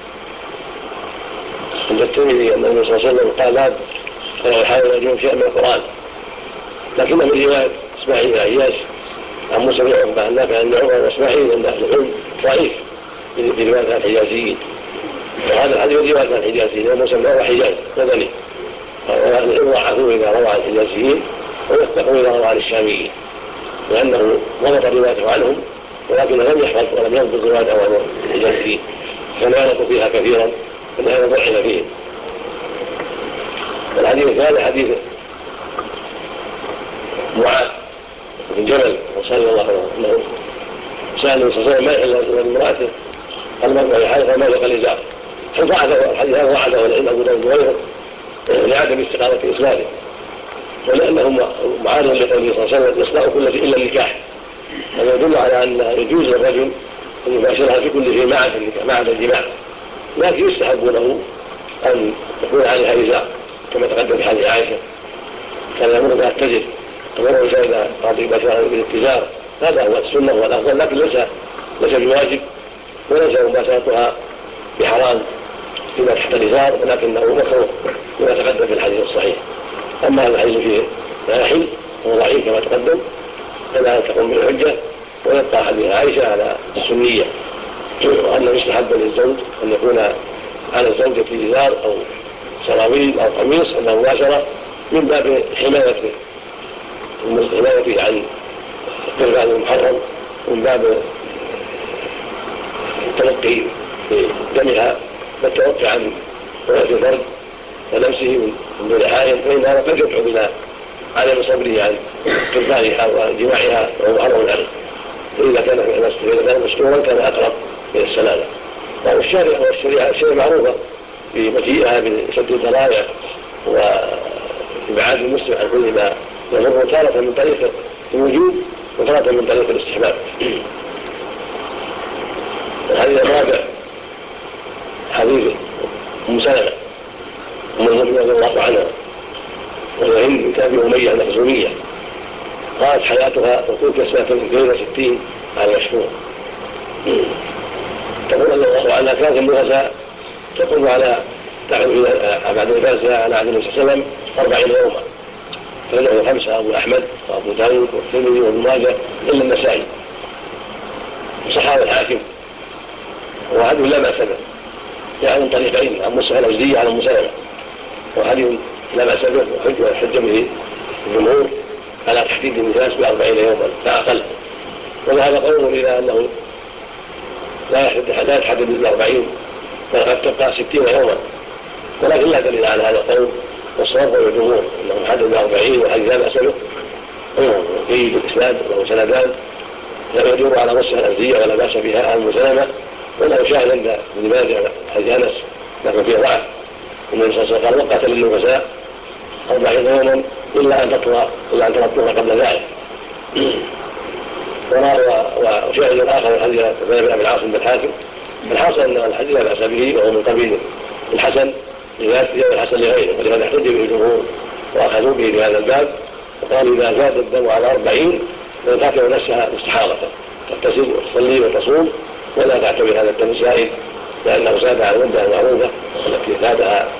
عند الترمذي أن النبي صلى الله عليه وسلم قال لا يقرأ الحاجة رجل شيئا من القرآن، لكن من رواية إسماعيل بن عياش عن موسى بن عقبة النافع عن عمر وإسماعيل عند أهل العلم ضعيف في رواية الحجازيين، وهذا الحديث رواية الحجازيين موسى بن عقبة حجاز مدني، وأهل العلم ضعفوه إذا روى عن الحجازيين ويتقوا إذا روى عن الشاميين، لأنه ضبط روايته عنهم ولكن لم يحفظ ولم يضبط روايته عن الحجازيين، كان يغلط فيها كثيرا فإنه ضعف فيه. والحديث الثاني حديث معاذ بن جبل رضي الله عنه انه سأل النبي صلى الله عليه وسلم ما يحل لامرأته قال ما يحل ما يلقى الإزار، فضعفه الحديث هذا وعده العلم أبو داود وغيره لعدم استقامة إسناده، ولأنه معارض لقوله صلى الله عليه وسلم يصنع كل شيء إلا النكاح، هذا يدل على أن يجوز للرجل أن يباشرها في كل شيء ما عدا الجماع، لكن يستحب له أن يكون عليها إزار كما تقدم في حديث عائشة كان يأمر بها التجر تمر إذا قاضي باشرها بالاتجار، هذا هو السنة والأفضل، لكن ليس بواجب وليس مباشرتها بحرام فيما تحت الإزار، ولكنه مكروه كما تقدم في الحديث الصحيح. أما هذا الحديث فيه لا يحل هو ضعيف كما تقدم، فلا تقوم بالحجة، ويبقى حديث عائشة على السنية وأنه يستحب للزوج أن يكون على الزوجة إزار أو سراويل أو قميص أنه مباشرة من باب حمايته عن الفعل المحرم، من باب التوقي بدمها والتوقي عن رؤية الفرد ونفسه من دون حائل، فإن هذا قد يدعو إلى عدم صبره عن قربانها وجماعها وهو محرم عليه، فإذا كان مستورا كان أقرب إلى السلامة. والشريعة شيء معروفة في مجيئها بسد الذرائع وإبعاد المسلم عن كل ما يضر، تارة من طريق الوجوب وتارة من طريق الاستحباب. الحديث الرابع حديث أم سلمة أم المؤمنين رضي الله عنها وهي هند بنت أبي أمية المخزومية، قالت حياتها تلك سنة 62 على المشهور. تقول رضي الله عنها كانت النفساء تقوم على بعد نفاسها على عهد النبي صلى الله عليه وسلم 40 يوما، فإنه 5 أبو أحمد وأبو داود والترمذي وابن ماجه إلا النسائي وصححه الحاكم، وهذه لا بأس به، يعني من طريقين عن موسى الأزدي على أم سلمة، وهذه لا بأس به وحج به الجمهور على تحديد النفاس ب40 يوما لا أقل. وذهب قوم إلى أنه لا يتحدد بال40 بل قد تبقى 60 يوما، ولكن لا دليل على هذا القول، والصواب هو الجمهور انه حدد 40 وحديث لا باس به جيد الاسناد وله سندان لا يدور على نصها الازديه ولا باس بها ام سلمة، وله شاهد عند ابن ماجه حديث انس لكن فيه ضعف. النبي صلى الله عليه وسلم قال وقت للنفساء 40 يوما الا ان تطلق قبل ذلك. وشاهد اخر حديث ابن ابي العاصم بالحاكم. الحاصل ان الحديث لا باس به وهو من قبيل الحسن لذاته والحسن لغيره، ولهذا احتج به الجمهور واخذوا به لهذا الباب، وقالوا اذا زاد الدم على 40 فإن تعتبر نفسها مستحاضة تغتسل وتصلي وتصوم ولا تعتبر هذا الدم سائل، لانه زاد على المده المعروفه التي زادها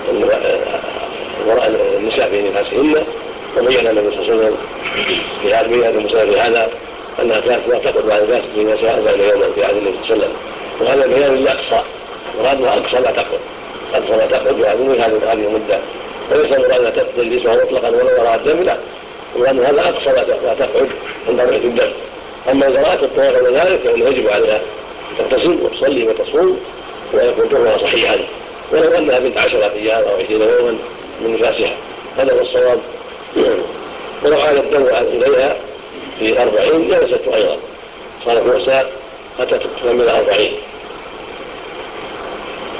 وراء النساء في نفاسهن. وبين النبي صلى الله عليه وسلم في هذا المسائل هذا انها كانت لا تقل عن ذلك في نساء 40 يوما في عهد النبي صلى الله عليه وسلم، وهذا بيان الاقصى مرادها اقصى لا تقل هذه المده، وليس مرادها تجلس مطلقا ولا وراء الدم، لا، وأن هذا أقصى لا تقعد عند رؤية الدم. أما إذا رأت الطواف قبل ذلك فإنه يجب عليها تغتسل وتصلي وتصوم ويكون درها صحيحا، ولو أنها بنت 10 أيام أو 20 يوما من نفاسها، هذا هو الصواب. ولو عاد الدم إليها في 40 جلست أيضا، صارت نفسها حتى تكمل 40.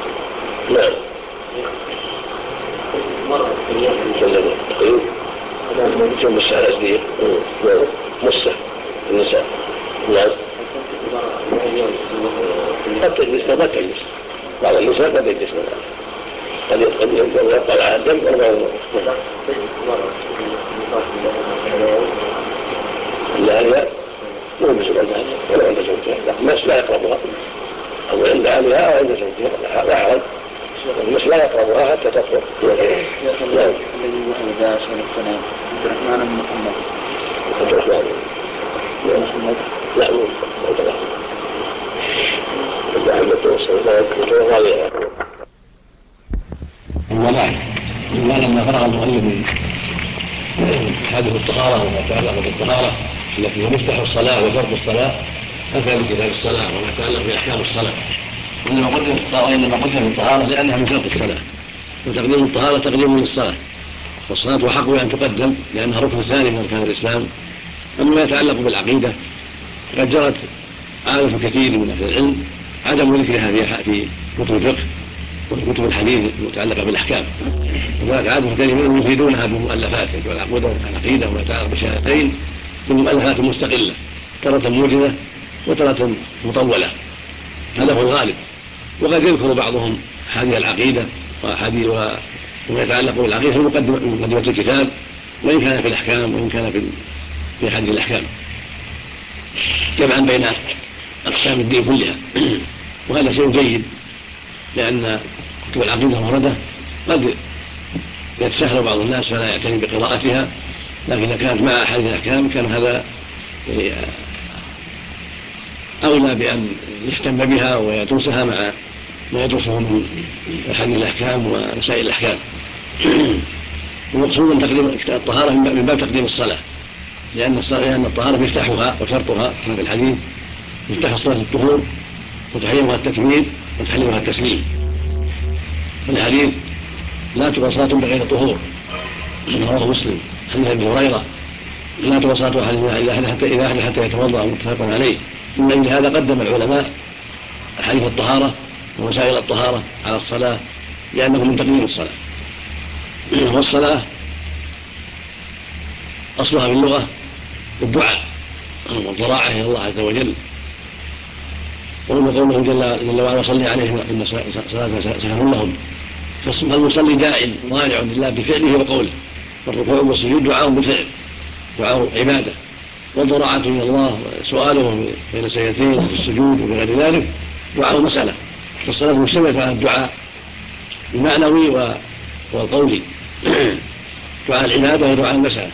نعم. مرة في اليوم تقريب تمس على صديق مصة النساء. نعم قد تجلس قد تجلس بعض النساء قد يجلس قد يقطع على الدم لا لا مو بسبب هذا ولا عند زوجها الناس لا يقربها أو عند أهلها أو عند زوجها لا حرج الناس لا يقربها حتى تطهر. الذي وأوداع سنة السلام عبد الرحمن بن محمد لا مو محمد توصل الله إلا لما فرغ المؤلف من حديث الطهارة وما يتعلق بالطهارة التي هي مفتاح الصلاة وشرط الصلاة أتى بكتاب الصلاة وما يتعلق بأحكام الصلاة. وإنما قدم الطهارة لأنها من شرط الصلاة، وتقديم الطهارة تقديم للصلاة، والصلاة أحق بأن تقدم لأنها ركن ثاني من أركان الإسلام. أما ما يتعلق بالعقيدة قد جرت عادة كثير من أهل العلم عدم ذكرها في كتب الفقه وكتب الحديث المتعلقة بالأحكام، وذلك عادة كثير منهم يفيدونها بمؤلفات العقيدة وما يتعلق بالشهادتين بمؤلفات مستقلة تارة موجزة وتارة مطولة، هذا هو الغالب. وقد يذكر بعضهم حديث العقيدة وما يتعلق بالعقيدة في مقدمة الكتاب، وإن كان في الأحكام وإن كان في حديث الأحكام، جمعا بين أقسام الدين كلها. وهذا شيء جيد لأن كتب العقيدة الموردة قد يتساهل بعض الناس فلا يعتني بقراءتها، لكن إذا كانت مع حديث الأحكام كان هذا أولى بأن يهتم بها ويدرسها مع ما يدرسه من حديث الأحكام ومسائل الأحكام. ومقصود تقديم الطهارة من باب تقديم الصلاة، لأن الطهارة مفتاحها وشرطها في الحديث مفتاح الصلاة الطهور وتحريمها التكبير وتحريمها التسليم. الحديث لا تقبل صلاة بغير طهور، رواه مسلم حديث ابي هريرة لا تقبل صلاة إذا أحدث حتى يتوضأ متفق عليه. من أجل هذا قدم العلماء حديث الطهارة ومسائل الطهارة على الصلاة لأنه من تقديم الصلاة. والصلاة أصلها باللغة الدعاء والضراعة إلى الله عز وجل، ومن قوله جل وعلا صلي عليهم إن صلاة سكن لهم. فالمصلي داعٍ ضارع لله بفعله وقوله، والركوع والسجود دعاء بالفعل دعاء عبادة، والضراعة إلى الله سؤاله بين سجدتين في السجود وبغير ذلك دعاء مسألة. فالصلاة مشتملة على الدعاء المعنوي والقولي، دعاء العبادة ودعاء المسألة،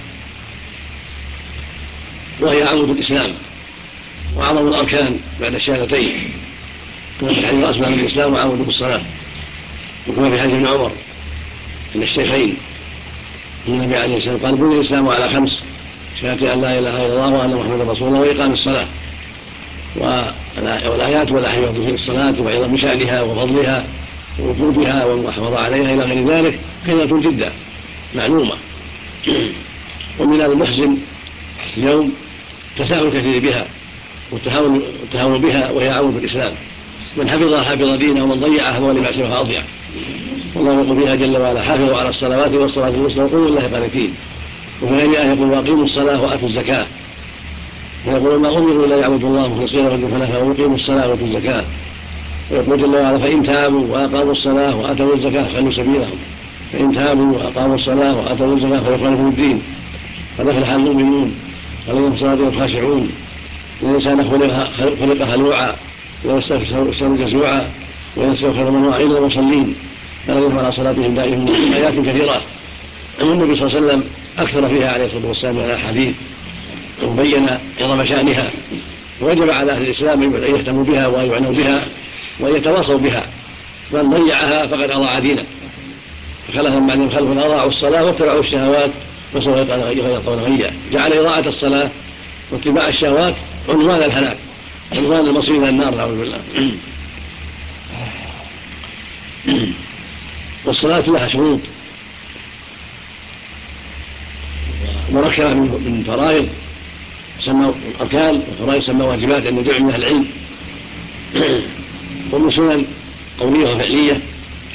وهي عمود الإسلام وأعظم الأركان بعد الشهادتين، كما في حديث أسماء من الإسلام وعمود بالصلاة، وكما في حديث ابن عمر من الشيخين النبي عليه السلام قال بني الإسلام على 5: شهادة أن لا إله إلا الله وأن محمدا رسول الله وإقام الصلاة. والآيات والأحاديث في الصلاة وعظم شأنها وفضلها ووجودها والمحافظة عليها إلى غير ذلك كثيرة جدا معلومة. ومن المحزن اليوم تساهل كثير بها والتهاون بها، وهي عمود الإسلام. من حفظها حفظ دينه ومن ضيعها فهو لما سواها أضيع. والله يقول فيها جل وعلا حافظوا على الصلوات والصلاة الوسطى وقوموا لله قانتين. وفي غير آية يقول واقيموا الصلاة وآتوا الزكاة، ويقول ما أمروا إلا يعبدوا الله مخلصين له الدين حنفاء ويقيموا الصلاة وآتوا الزكاة. ويقول جل وعلا فإن تابوا وأقاموا الصلاة وآتوا الزكاة خلوا سبيلهم، فإن تابوا وأقاموا الصلاة وآتوا الزكاة فيخالفوا الدين فنفلح المؤمنون والذين في صلاتهم خاشعون. الإنسان خلق هلوعا ويستغفر جزوعا ويستغفر من وعى إلا المصلين الذين على صلاتهم دائما. آيات كثيرة النبي صلى الله عليه وسلم أكثر فيها عليه الصلاة والسلام على الحديث وبين عظم شأنها، ووجب على أهل الإسلام أن يهتموا بها وأن يعنوا بها وأن يتواصوا بها. من ضيعها فقد أضاع دينا، فخلفهم بعدهم خلف أضاعوا الصلاة واتبعوا الشهوات وسوف يلقون غيا. جعل إضاعة الصلاة واتباع الشهوات عنوان الهلاك، عنوان المصير إلى النار نعوذ بالله. والصلاة لها شروط مركبة من فرائض يسمى أركان، وفرائض يسمى واجبات عند جمع من أهل العلم، ومن سنن قولية وفعلية،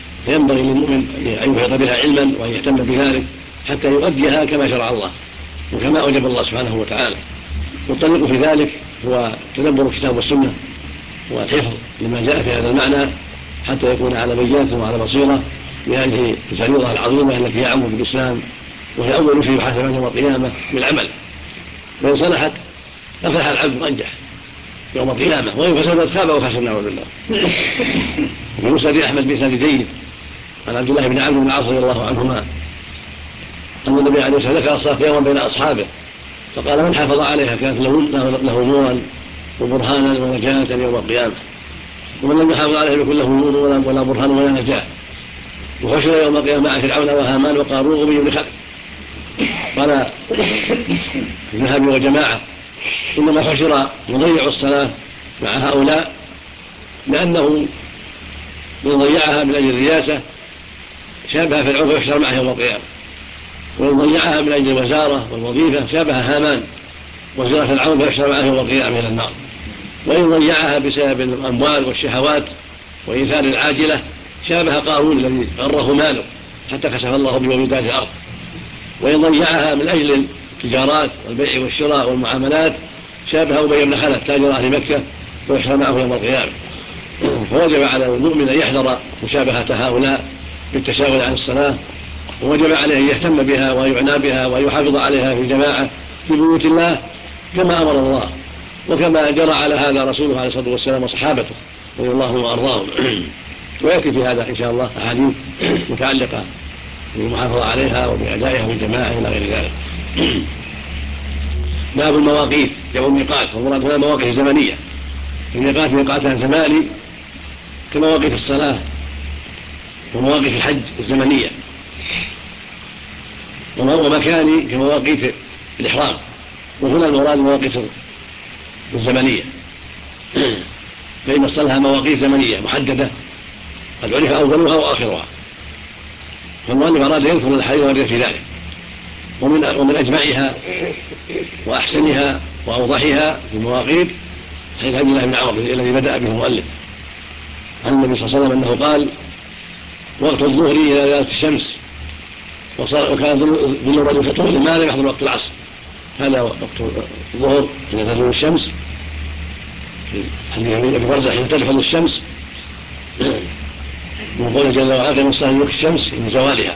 فينبغي للمؤمن أن يحيط بها علما وأن يهتم بذلك حتى يؤديها كما شرع الله. وكما أوجب الله سبحانه وتعالى. والطريق في ذلك هو تدبر الكتاب والسنة والحفظ لما جاء في هذا المعنى حتى يكون على بينة وعلى بصيرة بهذه الفريضة العظيمة التي هي عمود الإسلام وهي أول شيء يحاسب عنه يوم القيامة بالعمل. فإن صلحت أفلح العبد وأنجح يوم القيامة، وإن فسدت خاب وخسر نعوذ بالله. في مسند أحمد بإسناد جيد عن عبد الله بن عمرو بن العاص رضي الله عنهما أن النبي عليه الصلاة والسلام ذكر الصلاة يوما بين أصحابه فقال: من حافظ عليها كانت له نورا وبرهانا ونجاة يوم القيامة، ومن لم يحافظ عليها يكون له نور ولا برهان ولا نجاة. وحشر يوم القيامة مع فرعون وهامان وقارون وأبي بن خلف. قال الذهبي وجماعة: إنما حشر يضيع الصلاة مع هؤلاء لأنه من ضيعها من أجل الرياسة شابه فرعون فيحشر معه يوم القيامة، ومن ضيعها من أجل الوزارة والوظيفة شابه هامان وزيرة فرعون فيحشر معه يوم القيامة إلى النار، وإن ضيعها بسبب الأموال والشهوات وإيثار العاجلة شابه قارون الذي غره ماله حتى كسف الله به وبداية الأرض، وإن ضيعها من أجل التجارات والبيع والشراء والمعاملات شابه أبي بن خلف تاجر أهل مكة ويحشر معه يوم القيامة. فوجب على المؤمن أن يحذر مشابهة هؤلاء بالتشاغل عن الصلاة، ووجب عليه أن يهتم بها ويعنى بها ويحافظ عليها في جماعة في بيوت الله كما أمر الله، وكما جرى على هذا رسوله عليه الصلاة والسلام وصحابته رضي الله عنهم وأرضاهم. ويأتي في هذا إن شاء الله أحاديث متعلقة بالمحافظة عليها وبأدائها في الجماعة إلى غير ذلك. باب المواقيت جمع الميقات، والمراد هنا المواقيت الزمنية. الميقات ميقاتها زماني كمواقيت الصلاة ومواقيت الحج الزمنية، ومكاني كمواقيت الإحرام. وهنا المراد مواقيت الزمنية، فإن الصلاة مواقيت زمنية محددة قد عرف أولها وآخرها، فالمؤلف أراد يذكر الحديث والرواية في ذلك. ومن أجمعها وأحسنها وأوضحها في المواقيت حديث عبد الله بن عمرو الذي بدأ به المؤلف عن النبي صلى الله عليه وسلم أنه قال: وقت الظهر إلى زالت الشمس، وكان ظل الرجل في طول ما لم يحضر وقت العصر. هذا وقت الظهر إلى تزول الشمس، في أبي برزة حين تدخل الشمس، وقال جل وعلا: قم الصلاة لدلوك الشمس من زوالها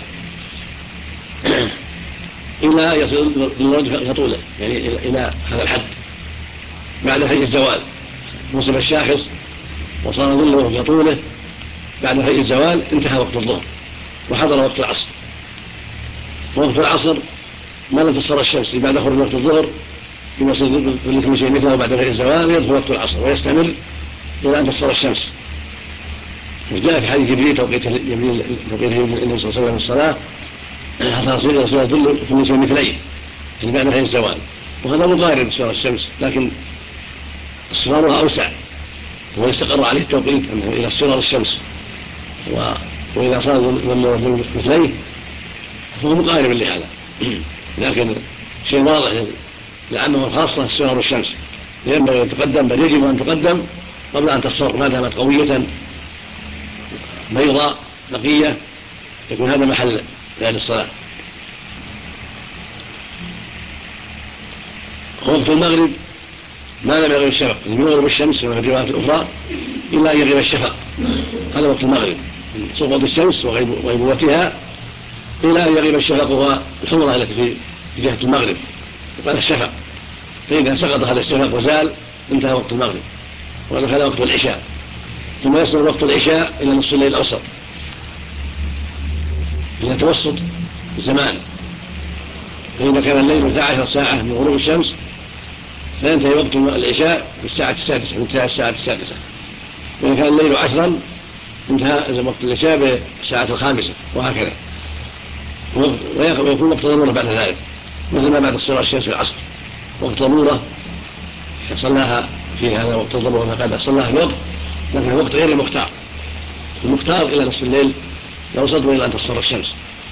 إلى يصل الرجل كطوله، يعني إلى هذا الحد بعد فجر الزوال. نصب الشاخص وصار ظله كطوله بعد فجر الزوال انتهى وقت الظهر وحضر وقت العصر. وقت العصر ما لم تصفر الشمس بعد خروج وقت الظهر يصل كل شيء مثله بعد فجر الزوال يدخل وقت العصر ويستمر إلى أن تصفر الشمس. وجاء في حديث جبريل توقيت النبي صلى الله عليه وسلم الصلاة حتى تصير الظل كل شيء مثليه يعني بعد فجر الزوال، وهذا مقارب بصفار الشمس، لكن اصفارها أوسع ويستقر عليه التوقيت أنه إلى اصفرار الشمس، وإذا صار ظل مثليه فهو مقارب لهذا. لكن شيء واضح لعامة خاصة اصفرار الشمس ينبغي أن تقدم، بل يجب أن تقدم قبل أن تصفر ما دامت قوية بيضاء نقية، يكون هذا محل لهذه الصلاة. وقت المغرب ما لم يغرب الشفق، يغرب الشمس كما في الروايات الأخرى إلا أن يغرب الشفق، هذا وقت المغرب، سقوط الشمس وغيبوتها إلى أن يغرب الشفق، وهو الحمرة التي في جهة المغرب وقال الشفق. فإذا سقط هذا الشفق وزال انتهى وقت المغرب ودخل وقت العشاء، ثم يصل وقت العشاء إلى نصف الليل الأوسط إلى توسط الزمان. فإذا كان الليل 12 ساعة من غروب الشمس فينتهي وقت العشاء بالساعة السادسة، انتهى الساعة السادسة. وإذا كان الليل 10 انتهى وقت العشاء بالساعة 5 وهكذا. ويكون وقت ضرورة بعد ذلك، مثل ما بعد اصفرار الشمس في العصر وقت ضرورة صلاها في هذا وقت الضرورة فقد صلاها في وقت، لكن الوقت غير المختار. المختار إلى نصف الليل يوصل إلى أن تصفر الشمس.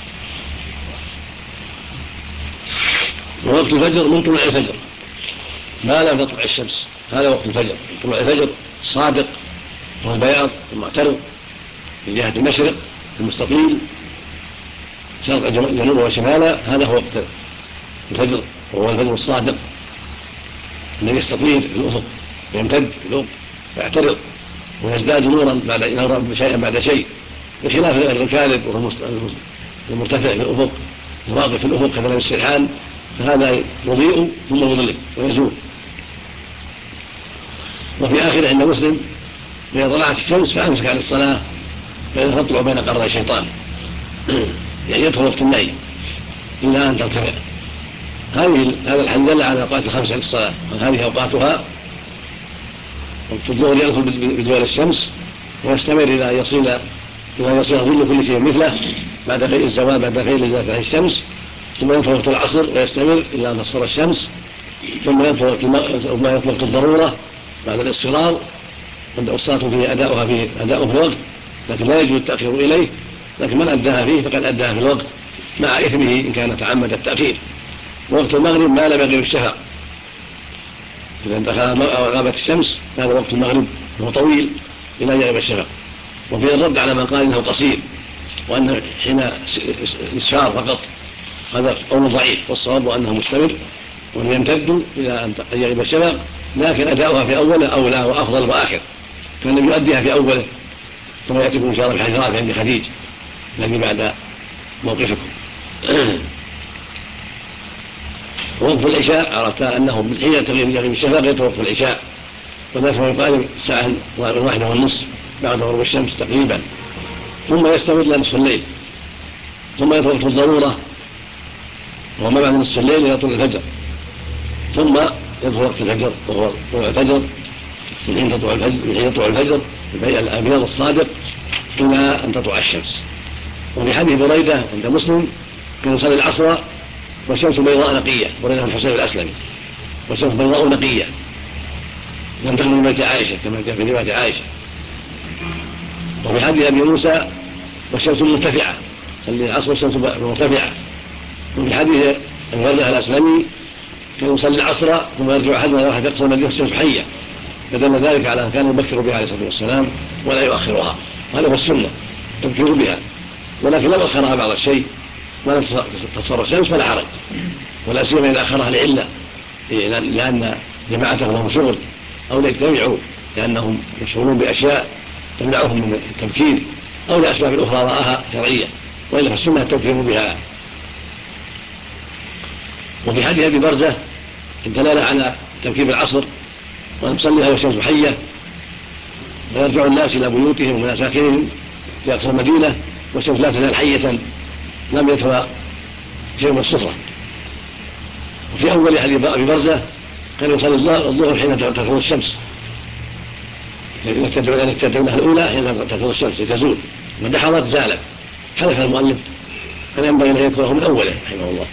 ووقت الفجر من طلوع الفجر ما لم تطلع الشمس، هذا وقت الفجر، طلوع الفجر الصادق والبياض المعترض من جهة المشرق المستطيل شرق جنوبه وشماله، هذا هو وقت الفجر وهو الفجر الصادق الذي يستطير في الأفق ويمتد في الأفق ويعترض ويزداد نورا شيئا بعد شيء، بخلاف الكاذب وهو المرتفع في الأفق الواقف في الأفق كذلك السرحان، فهذا يضيء ثم يظلم ويزول. وفي آخر عند مسلم: إذا طلعت الشمس فأمسك عن الصلاة فإن تطلع بين قرني الشيطان، يعني يدخل وقت النهي إلا أن ترتفع. هذا الحديث دل على الأوقات الخمسة للصلاة، وهذه أوقاتها: وقت الظهر يدخل بزوال الشمس ويستمر إلى يصل ظل كل شيء مثله بعد غير الزوال، بعد غير زوال الشمس، ثم يدخل وقت العصر ويستمر إلى أن تصفر الشمس، ثم يدخل وقت الضرورة بعد الاصفرار والصلاة فيه أداؤها في الوقت، لكن لا يجوز التأخير إليه، لكن من أداها فيه فقد أداها في الوقت مع إثمه إن كان تعمد التأخير. وقت المغرب ما لم يغرب الشفق، إذا دخل غابت الشمس هذا وقت المغرب وهو طويل إلى يغيب الشفق. وفي الرد على من قال إنه قصير وأن حين إسفار فقط، هذا قول ضعيف، والصواب أنه مستمر وأنه يمتد إلى أن يغيب الشفق، لكن أداؤها في أوله أولى وأفضل وآخر، كان يؤديها في أوله ثم يأتيكم إن شاء الله بحديث رافع عند خديج الذي بعد موقفكم. ووقف العشاء عرفت أنه حين تغيب الشفق يدخل وقف العشاء، وذلك هو يقارب الساعة 1:30 بعد غروب الشمس تقريبا، ثم يستمر إلى نصف الليل، ثم يدخل وقت الضرورة وهو ما بعد نصف الليل إلى طلوع الفجر، ثم يدخل وقت الفجر وهو طلوع الفجر من حين يطلع الفجر الأبيض الصادق إلى أن تطلع الشمس. وفي حديث بريدة عند مسلم: كان يصلي العصر والشمس بيضاء نقية، بريدة الحسين الأسلمي، والشمس بيضاء نقية لم تخرج من بيت عائشة كما جاء في رواية عائشة. وفي حديث أبي موسى: والشمس مرتفعة، صلي العصر والشمس مرتفعة. وفي حديث الوردة الأسلمي: كان يصلي العصر ثم يرجع أحدنا واحد يقصر المدينة والشمس حية، فدل ذلك على أن كان يبكر بها عليه الصلاة والسلام ولا يؤخرها، هذا هو السنة تبكر بها، ولكن لو أخرها بعض الشيء ولم تصفر الشمس فلا حرج، ولا سيما إذا أخرها لعلة، لأن جماعته لهم شغل أو ليجتمعوا لأنهم مشغولون بأشياء تمنعهم من التبكير أو لأسباب أخرى رآها شرعية، وإلا فالسنة التبكير بها. وفي حديث أبي برزة الدلالة على تبكير العصر وأن تصليها والشمس حية، ويرجع الناس إلى بيوتهم ومساكنهم في أقصى المدينة والشمس لا تزال حية لم يدخل شيء من الصفرة. وفي أول حديث أبي برزة كان يصلي الظهر حين تغرب الشمس، التدعونها الأولى حين تغرب الشمس تزول، ودحرت زالت. حلف المؤلف كان ينبغي أن يذكره من أوله رحمه الله.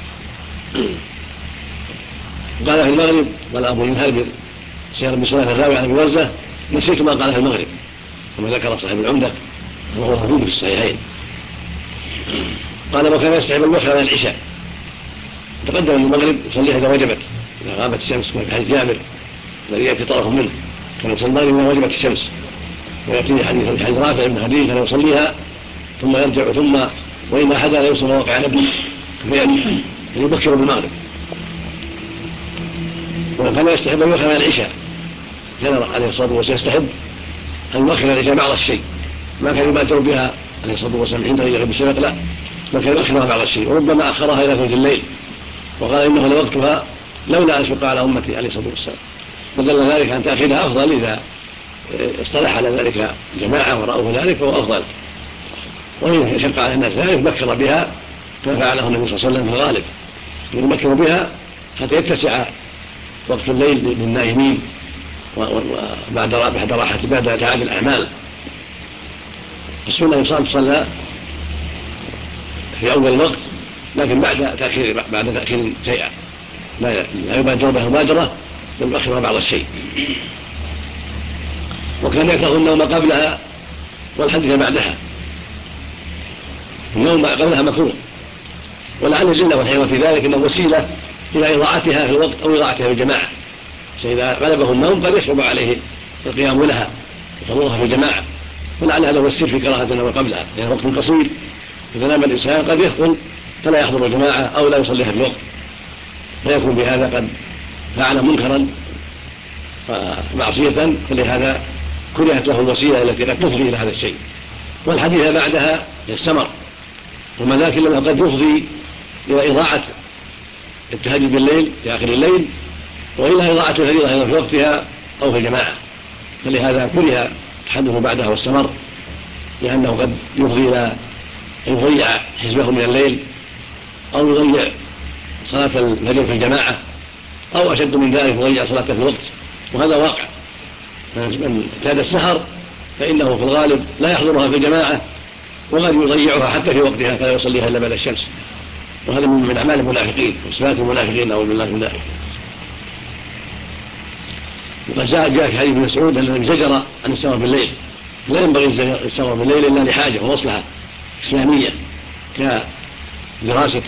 وقال في المغرب: قال أبو ينهل سير بصلاة الراوي عن أبي برزة: نسيت ما قال في المغرب، كما ذكر صاحب العمدة وهو موجود في الصحيحين. قال: وكان يستحب الوتر على العشاء، تقدم المغرب يصليها إذا وجبت، إذا غابت الشمس، كما في حديث جابر الذي يأتي طرف منه كان يصلي المغرب إذا وجبت الشمس، ويأتي حديث رافع بن خديج كان يصليها ثم يرجع، ثم وإن أحدا لا يوصل مواقع نبي فيأتي يبكر بالمغرب. وكان يستحب الوتر على العشاء، كان عليه الصلاة والسلام يستحب أن يؤخر العشاء بعض الشيء، ما كان يبادر بها عليه الصلاة والسلام حين يغيب الشفق، لا، ما كان يؤخرها بعض الشيء، وربما أخرها إلى ثلث الليل، وقال إنه لوقتها لولا أن شق على أمتي عليه الصلاة والسلام، فدل ذلك أن تأخيرها أفضل إذا اصطلح على ذلك جماعة ورأوه ذلك فهو أفضل، وإن شق على الناس ذلك بكر بها كما فعله النبي صلى الله عليه وسلم في الغالب، يبكر بها حتى يتسع وقت الليل للنائمين وبعد راحة بعد تعب الأعمال. السنة تصلى في أول الوقت، لكن بعد تأخير شيئا، لا يبادر بها مبادرة بل يؤخرها بعض الشيء. وكان يكره النوم قبلها والحديث بعدها، النوم قبلها مكروه، ولعل العلة والحكمة في ذلك أنه وسيلة إلى إضاعتها في الوقت أو إضاعتها في الجماعة، فإذا غلبه النوم قد يصعب عليه القيام لها وحضورها في الجماعة، ولعل هذا هو السر في كراهة النوم قبلها، لأن وقت قصير إذا نام الإنسان قد يثقل فلا يحضر الجماعة أو لا يصليها في الوقت، فيكون بهذا قد فعل منكرا ومعصية، فلهذا كرهت له الوسيلة التي قد تفضي إلى هذا الشيء. والحديث بعدها السمر، وما ذاك إلا قد يفضي إلى إضاعة التهجد بالليل في آخر الليل، وإلى إضاعة الفريضة أيضا في وقتها أو في الجماعة، فلهذا كره التحدث بعدها والسمر، لأنه قد يفضي إلى أن يضيع حزبه من الليل، أو يضيع صلاة الفجر في الجماعة، أو أشد من ذلك يضيع صلاة في الوقت، وهذا واقع. من اعتاد السهر فإنه في الغالب لا يحضرها في الجماعة، وقد يضيعها حتى في وقتها فلا يصليها إلا بعد الشمس، وهذا من أعمال المنافقين وصفات المنافقين أو بالله من ذلك. وقد جاء في حديث ابن مسعود أن النبي زجر عن السهر بالليل، لا ينبغي السهر بالليل إلا لحاجة ومصلحة إسلامية كدراسة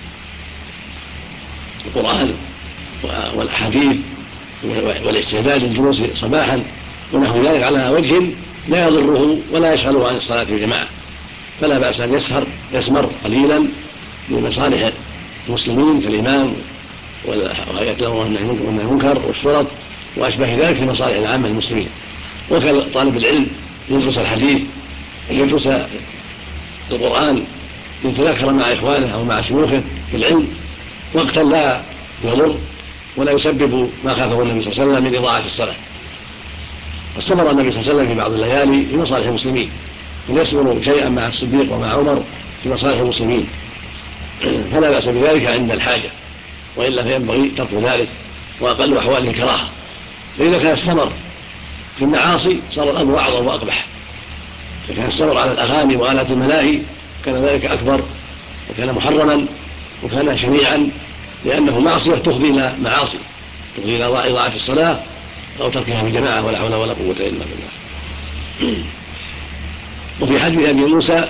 القرآن والأحاديث والاستعداد للجلوس صباحا ونحو ذلك على وجه لا يضره ولا يشغله عن الصلاة في الجماعة، فلا بأس أن يسمر قليلا لمصالح المسلمين كالإمام وهيئة الأمر والمنكر والشرط وأشبه ذلك في مصالح العامة المسلمين. وكطالب العلم يدرس الحديث، يدرس القرآن، يتذاكر مع إخوانه أو مع شيوخه في العلم وقتا لا يضر ولا يسبب ما خافه النبي صلى الله عليه وسلم من إضاعة الصلاة. واستمر النبي صلى الله عليه وسلم في بعض الليالي في مصالح المسلمين، ويسمر شيئا مع الصديق ومع عمر في مصالح المسلمين، فلا بأس بذلك عند الحاجة، وإلا فينبغي ترك ذلك، وأقل أحواله الكراهة. فإذا كان السمر في المعاصي صار الأمر أعظم وأقبح، إذا كان السمر على الأغاني وآلات الملاهي كان ذلك أكبر وكان محرما وكان شنيعا، لأنه معصية تفضي إلى معاصي، تفضي إلى إضاعة الصلاة أو تركها في الجماعة، ولا حول ولا قوة إلا بالله. وفي حديث أبي موسى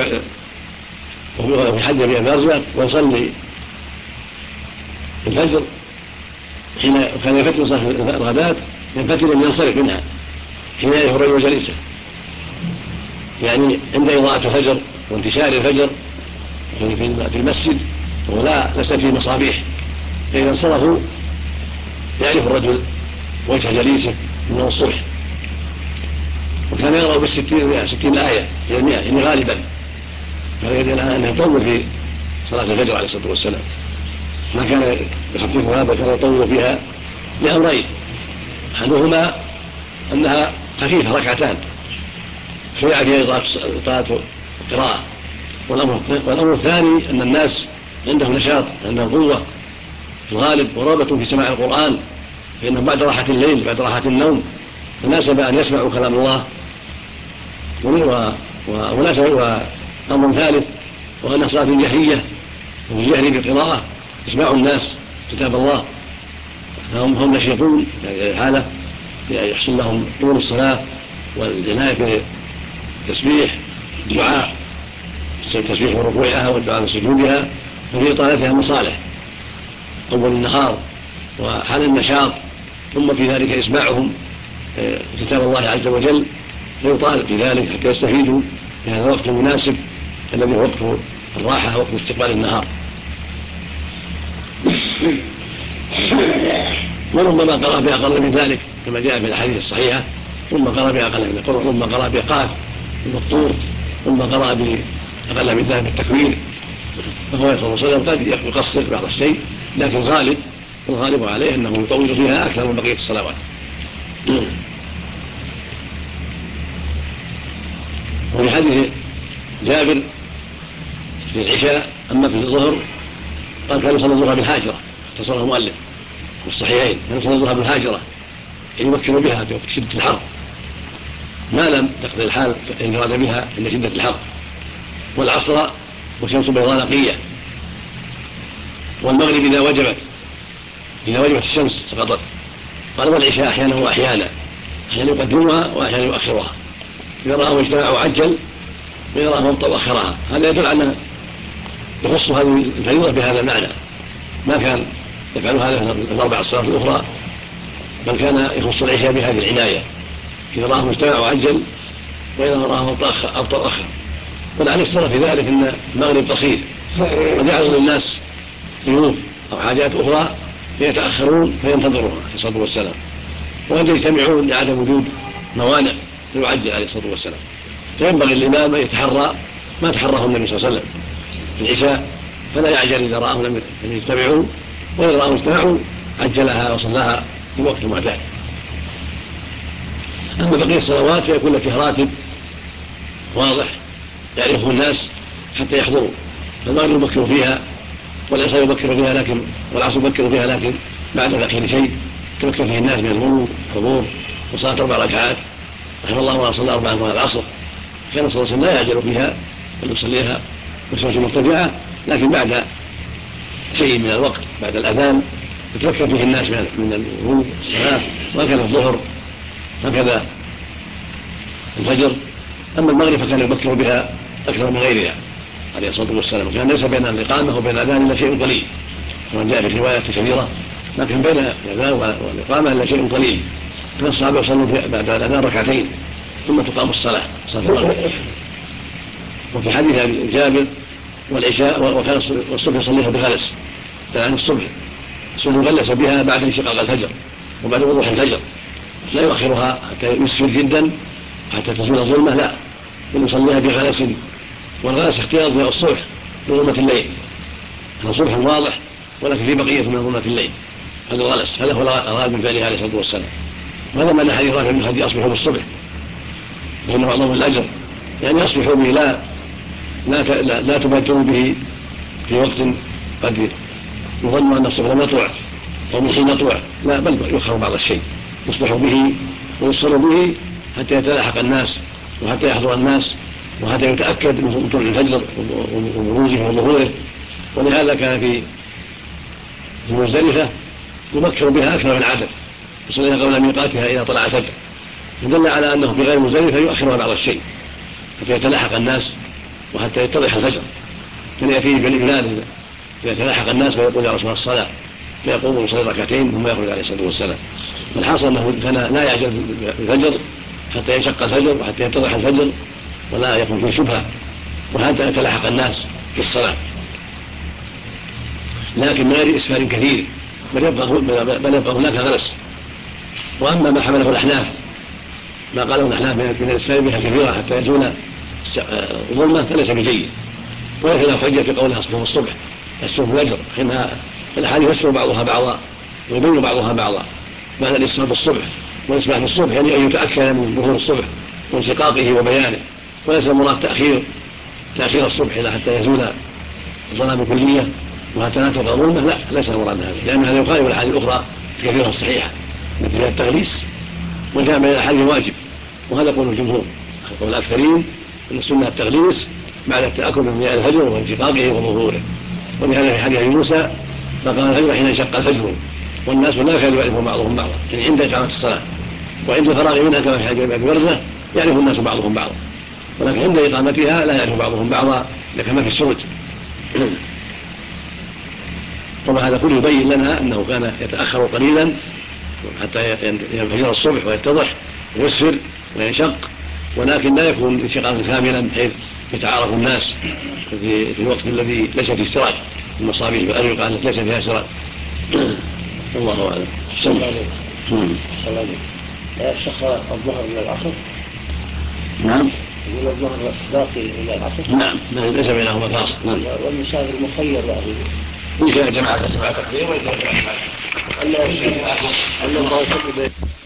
وفي حديث أبي بارزة ويصلي الفجر حين كان يفتر صلاة الغداة، ينفتر أن ينصرف منها حين يهرب جليسه، يعني عند إضاءة الفجر وانتشار الفجر في المسجد ولا ليس فيه مصابيح، فإذا انصرفوا يعرف الرجل وجه جليسه من الصبح. وكان يقرأ ب60 آية إلى 100 يعني غالبا، كان يدل على أنه يطول في صلاة الفجر عليه الصلاة والسلام، ما كان يخفف هذا، كان يطول فيها لأمرين: أحدهما أنها خفيفة ركعتان شرع فيها إطاعة القراءة، والأمر الثاني أن الناس عندهم نشاط، عندهم قوة في الغالب ورغبة في سماع القرآن، فإنهم بعد راحة الليل بعد راحة النوم مناسب أن يسمعوا كلام الله. وأمر ثالث وأن صلاة الجهرية وفي الجهر بالقراءة يسمع الناس كتاب الله، هم نشيطون في الحالة يحصل لهم طول الصلاة والعناية بالتسبيح الدعاء، التسبيح وركوعها والدعاء بسجودها، وفي إطالتها مصالح أول النهار وحال النشاط، ثم في ذلك إسماعهم كتاب الله عز وجل فيطالب في ذلك حتى يستفيدوا في هذا الوقت المناسب الذي هو وقت الراحة وقت استقبال النهار. وربما قرأ بأقل من ذلك كما جاء في الأحاديث الصحيحة، ثم قرأ بأقل من ذلك، ثم قرأ بقاف المقطور، ثم قرأ بأقل من ذلك التكبير. فهو صلى الله عليه وسلم قد يقصر بعض الشيء، لكن الغالب عليه أنه يطول فيها أكثر من بقية الصلوات. وفي حديث جابر في العشاء أما في الظهر قال كان يصلي الظهر بالهاجرة، اختصرها المؤلف في الصحيحين، كان يصلي الظهر بالهاجرة يمكن بها في وقت شدة الحر، ما لم تقضي الحال إن أراد بها إن شدة الحر، والعصر والشمس بيضاء نقية، والمغرب إذا وجبت الشمس سقطت. قال والعشاء أحيانا وأحيانا، أحيانا يقدمها وأحيانا يؤخرها، إذا رأوا اجتماعوا عجل وإذا رأوا مبطأ أخرها. هذا يدل على يخص هذه الفريضة بهذا المعنى، ما كان يفعل هذا في الأربع الصلاة الأخرى، بل كان يخص العشاء بهذه العناية، إذا رأوا اجتماعوا عجل وإذا رأوا مبطأ أخر. ولعل السر في ذلك أن المغرب قصير، قد يعرض للناس ضيوف أو حاجات أخرى فيتأخرون فينتظرها عليه الصلاة والسلام، وقد يجتمعون لعدم وجود موانع فيعجل عليه الصلاة والسلام. فينبغي الإمام أن يتحرى ما تحراه النبي صلى الله عليه وسلم في العشاء، فلا يعجل إذا رآهم لم يجتمعوا، وإذا رآهم اجتمعوا عجلها وصلاها في وقت معتاد. أما بقية الصلوات فيكون لك راتب واضح يعرفه الناس حتى يحضروا، فالمغرب يبكر فيها والعشاء يبكر فيها لكن والعصر يبكر فيها لكن بعد الأخير شيء تبكر فيه الناس من الغروب والحضور، وصلاة 4 ركعات رحمه الله وأن صلى 4 من العصر كان صلى الله عليه وسلم لا يعجل فيها بل يصليها بصلاة مرتفعة، لكن بعد شيء من الوقت بعد الأذان يتبكر فيه الناس من الغروب والصلاة، وهكذا الظهر هكذا الفجر. أما المغرب فكان يبكر بها أكثر من غيرها عليه الصلاة والسلام، كان ليس بين الإقامة وبين الأذان إلا شيء قليل، كما جاء في رواية كثيرة لكن بين الأذان والإقامة إلا شيء قليل. كان الصحابة يصلوا بعد الأذان 2 ركعتين ثم تقام الصلاة صلاة المغرب. وفي حديث جابر والعشاء وكان الصبح يصليها بغلس، عن الصبح غلس بها بعد انشقاق الفجر وبعد وضوح الفجر، لا يؤخرها حتى يسفر جدا حتى تزول الظلمة، لا بل يصليها بغلس، والغلس اختيار في الصبح بظلمة الليل، هذا صبح واضح ولكن في بقية من ظلمة الليل، هذا الغلس هذا هو الغالب من فعله عليه الصلاة والسلام. وهذا معنى حديث رافع بن خديج أصبحوا بالصبح فإن بعضهم الأجر، يعني أصبحوا به لا تبادروا به في وقت قد يظن أن الصبح لم يطلع أو من حين يطلع، لا بل يؤخر بعض الشيء، يصبحوا به ويصلوا به حتى يتلاحق الناس وحتى يحضر الناس وحتى يتأكد من طلوع الفجر وبروزه وظهوره. ولهذا كان في مزدلفة يبكر بها أكثر من العادة، يصليها قبل ميقاتها إذا طلع الفجر، يدل على أنه في غير مزدلفة يؤخرها بعض الشيء حتى يتلاحق الناس وحتى يتضح الفجر. كان يأتيه بالإبلاد إذا تلاحق الناس فيقول يا رسول الله الصلاة، فيقوم ويصلي 2 ركعتين ثم يخرج عليه الصلاة والسلام. الحاصل أنه كان لا يعجل بالفجر حتى ينشق الفجر وحتى يتضح الفجر ولا يكون فيه شبهة وحتى يتلاحق الناس في الصلاة، لكن من غير إسفار كثير بل يبقى هناك غلس. وأما ما حمله الأحناف ما قاله الأحناف من الإسفار بها كثيرة حتى يزول ظلمة فليس بجيد، ولكن الحجة في قولها أصبحوا الصبح الصبح الأجر، حينها الأحاديث يفسر بعضها بعضا ويبين بعضها بعضا. معنى الإسفار بالصبح والإسباح بالصبح يعني أن يتأكد من ظهور الصبح وانشقاقه وبيانه، وليس المراد تأخير الصبح إلى حتى يزول الظلام كلية وحتى لا تبقى ظلمة، لا ليس المراد هذا، لأن هذا يخالف الأحاديث الأخرى الكثيرة الصحيحة التي فيها التغليس، وجاء بين الأحاديث واجب، وهذا قول الجمهور. قول الأكثرين أن السنة التغليس بعد التأكد من ضياء الفجر وانشقاقه وظهوره. ولهذا في حديث موسى فقال الفجر حين انشق الفجر والناس لا يكاد يعرفون بعضهم بعضا، يعني عند إقامة الصلاة، وعند الفراغ منها كما في حديث أبي برزة يعرف الناس بعضهم بعضا، ولكن عند إقامتها لا يعرف بعضهم بعضا كما في السرج. طبعا هذا كله يبين لنا أنه كان يتأخر قليلا حتى ينفجر الصبح ويتضح ويسفر وينشق، ولكن لا يكون انشقاقا كاملا بحيث يتعارف الناس في الوقت الذي ليس فيه سراج المصابيح والأريقة التي ليس فيها سراج. الله أعلم. صلى الله عليه شيخ الظهر إلى العصر. نعم. يقول الظهر باقي إلى العصر. نعم ليس بينهما فاصل. نعم. والمسافر مخير له. إن كان جماعة تقديم وإن كان جماعة الله يسلمك. الله يسلمك.